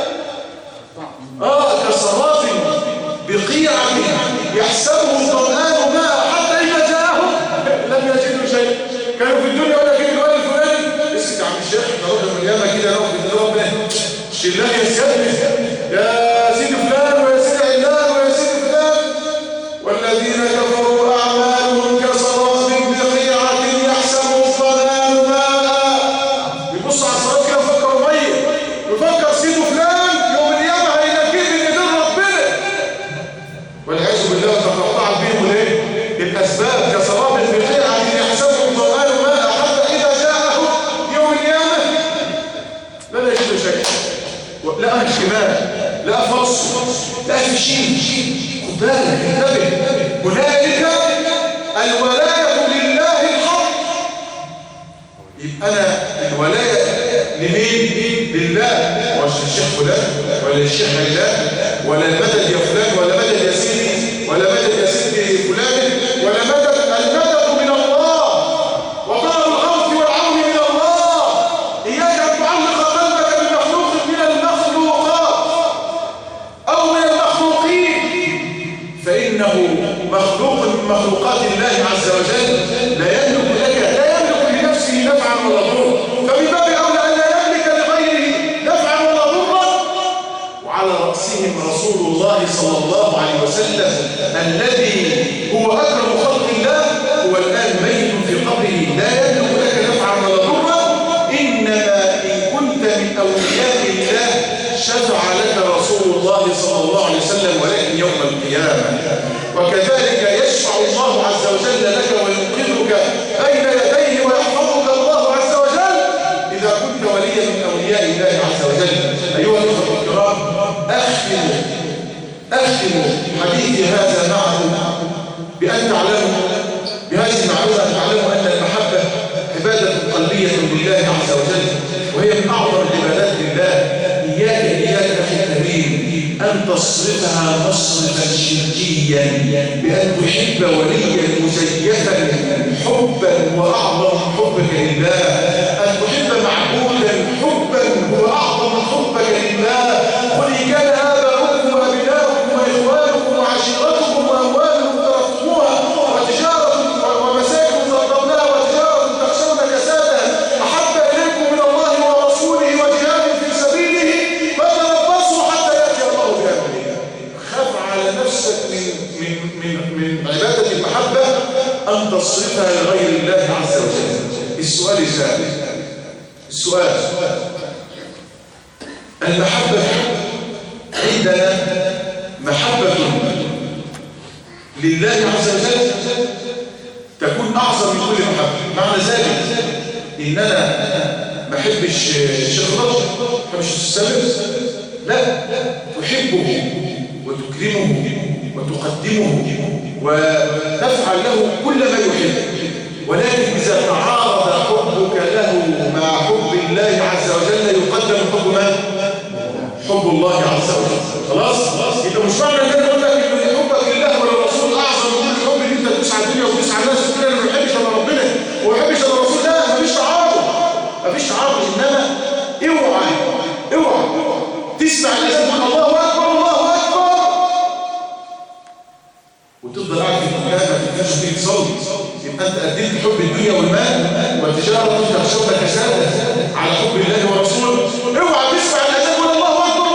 كسرات بقيعه يحسبه الظمآن ماء حتى اذا جاءهم لم يجدوا شيء. كانوا في الدنيا ولا كده الوالد الفلاني اسكت يا عم الشيخ احنا ربنا من القيامه كده نقف ربنا شلاه يا سيدي يا سيدي فلان ويا سيدي علان ويا سيدي فلان. والذين كفروا اعمالهم كسراب بقيعه يحسبه الظمآن ماء. بيبص على الصلاه كده وفكر ميه ويفكر سيده فلان يوم القيامه هينجيه من ايدين ربنا. والعياذ بالله تقطعت بهم الايه؟ الاسباب كسراب بقيعه يحسبه الظمآن ماء حتى اذا جاءه يوم القيامه لا يجد شيء. لا انشمال لا فرص لا في شيء. خد بالك انتبه. هنالك الولايه لله الحق. يبقى انا الولايه لمين؟ لله. مش للشيخ فلان ولا للشيخ علان ولا المدد يا فلان ولا مدد يا سيدي ولا مدد يا سيدي فلان ولا مدد. المدد من الله وطلب الغوث والعون من الله. اياك ان تعلق قلبك بمخلوق من المخلوقات او من المخلوقين، فانه مخلوق من مخلوقات الله عز وجل لا يملك لك لا يملك لنفسه نفعا ولا ضرا. فبباب اولى ان لا يملك لغيره نفعا ولا ضرا. وعلى وسلم الذي هو أكرم خلق الله هو الآن ميت في قبره لا يملك لك نفعا ولا ضرا، إنما إن كنت من أولياء الله شفع لك رسول الله صلى الله عليه وسلم ولكن يوم القيامة. وكذلك يشفع الله عز وجل لك وينقذك بين يديه ويحفظك الله عز وجل إذا كنت وليا من أولياء الله عز وجل. أيها الأخوة الكرام، أختم حديثي هذا معكم بأن تعلموا بهذه المعلومة، أن تعلموا أن المحبة عبادة قلبية لله عز وجل، وهي من أعظم العبادات لله. إياك أخي الكريم أن تصرفها مصرفا شركيا بأن تحب وليا مزيفا حبا وأعظم حبك لله، أن تحب معبودا حبا هو أعظم حبك لله. قل إن كان آباؤكم وأبناؤكم وإخوانكم وعشيرتكم وأموال اقترفتموها وتجارة ومساكن ترضونها وتجارة تخشون كسادها أحب إليكم من الله ورسوله وجهاد في سبيله فتربصوا حتى يأتي الله بأمره. خاف على نفسك من عبادة المحبة أن تصرفها لغير الله عز وجل. السؤال الثالث، المحبة عندنا محبة لله عز وجل تكون أعظم من كل محبة. معنى ذلك إن أنا ما أحبش الشيخ رجل، ما أحبش السلف، لا، تحبه وتكرمه وتقدمه وتفعل له كل ما يحب، ولكن إذا تعارض حبك له مع حب الله عز وجل يقدم حب من؟ حب الله عز وجل. خلاص؟ يبقى مش معنى ان انا اقول لك ان حبك لله وللرسول اعظم من كل حب ان انت تسعى الدنيا وتسعى الناس وتقول انا ما بحبش الا ربنا وما بحبش الا الرسول. لا، مفيش تعارض، انما اوعى تسمع الاذان عن الله اكبر الله اكبر وتفضل قاعد في المكان ما تنفعش فيه تصلي، يبقى انت قدمت حب الدنيا والمال وتجاره تخشون كسادها على حب الله ورسوله. اوعى تسمع الاذان ولا الله اكبر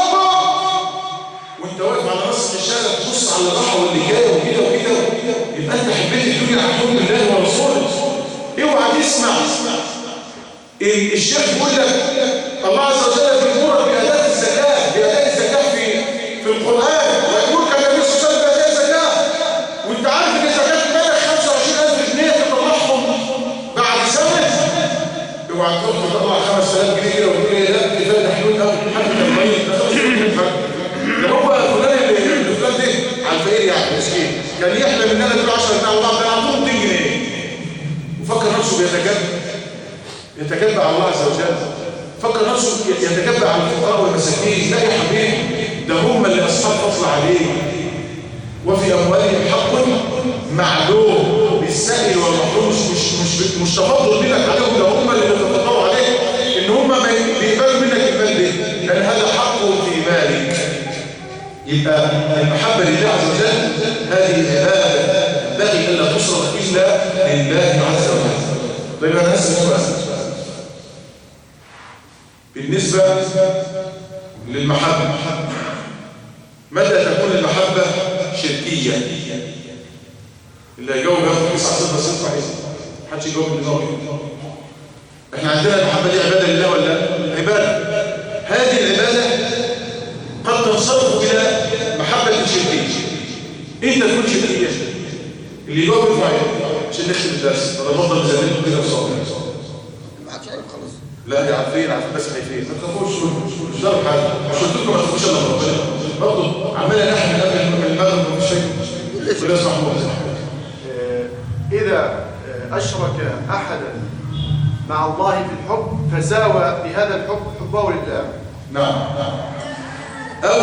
وانت واقف على راس الشارع تبص على الراحه واللي جايه وكده يبقى انت حبيت الدنيا عن حب الله ورسوله. اوعى تسمع الشيخ بيقول لك الله عز وجل بيأمرك بأداء الزكاة في القرآن، ويأمرك النبي صلى الله عليه وسلم بأداء الزكاة، وانت عارف ان الزكاة بتبلغ 25,000 جنيه تطلعهم بعد سنة. اوعى تروح تطلع 5,000 جنيه كده وتقول لي لا كفايه ده حلول قوي حد كان ميت ده هو فلان اللي فلان ده على الفقير يعني مسكين كان يحلم ان انا اديله 10 جنيه على بعض، ده اعطوه 200 جنيه وفكر نفسه يتكبر على الله عز وجل، فكر نفسه يتكبر على الفقراء والمساكين. لا يا حبيبي، ده هم اللي اصحاب فضل عليه، وفي اموالهم حق معلوم للسائل والمحروم. مش تفضل منك عليهم، ده هم اللي بيتفضلوا عليك ان هم ما بيقبلوا منك المال ده، لان هذا حق في مالك. يبقى المحبه لله عز وجل هذه عباده ينبغي الا تصرف الا لله عز وجل. طيب انا هسأل سؤال بالنسبة للمحبة، متى تكون المحبة شركية؟ اللي هيجاوب ياخد 9 محدش يجاوب بالنظام. احنا عندنا المحبة دي عبادة لله ولا عبادة؟ هذه العبادة قد تنصرف إلى محبة شركية. انت تكون شركية اللي يجاوب يرفع عشان نختم الدرس. انا بفضل زمانكم كده بصوت ما عادش عارف خلاص. لا عارفين بس خايفين، ما تخافوش مش ضرب حاجه، مش قلت لكم ما تخافوش الا ربنا. برضه عمال نحن قبل المغرب ومش شيء ولا اسمحوا. إذا أشرك أحدا مع الله في الحب فساوى بهذا الحب حبه لله. نعم. أو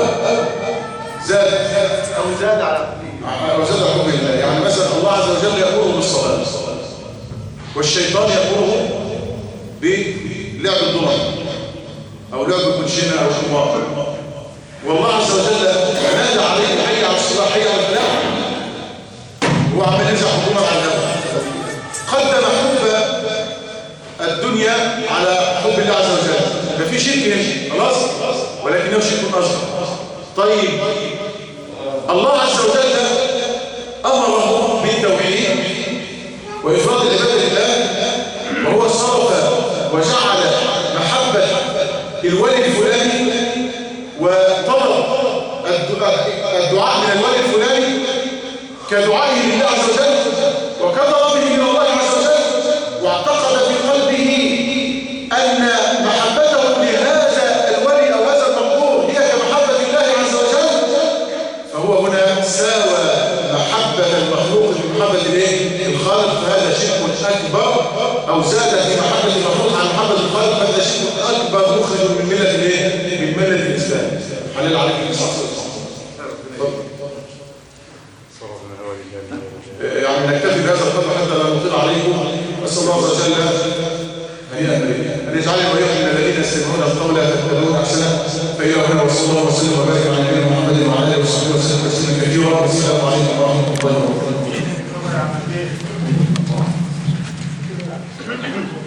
زاد على حبه. أو زاد على حب الله. يعني مثلا الله عز وجل يأمره بالصلاة والشيطان يأمره بلعب الضمن أو لعب الكوتشينة أو القمار، والله عز وجل نادى عليه حي على الصلاة حي على الفلاح، هو عمل يزع حكومة على الهوى، قدم حب الدنيا على حب الله عز وجل. ما في شرك هنا خلاص، ولكنه شرك أصغر. طيب الله عز وجل أمره بالتوحيد وإفراد العبادة لله، وهو صرف وجعل محبة الولي الفلاني وطلب الدعاء من الولي الفلاني كدعائه لله عز وجل وكطلبه من الله عز وجل، واعتقد في قلبه أن محبته لهذا الولي أو هذا المقبور هي كمحبة الله عز وجل، فهو هنا ساوى محبة المخلوق بمحبة الخالق، فهذا شرك أكبر، أو زاد في محبة المخلوق عن محبة الخالق، فهذا شرك أكبر مخرج من ملة الإسلام. حلال عليك الإسلام. يعني نكتفي بهذا القدر حتى لا نطيل عليكم. أسأل الله عز وجل أن يجعلنا وإياكم من الذين يستمعون القول فيتبعون أحسنه. فإلى هنا وصلى الله وسلم وبارك على نبينا محمد وعلى آله وصحبه وسلم تسليما كثيرا. والسلام عليكم ورحمة الله وبركاته.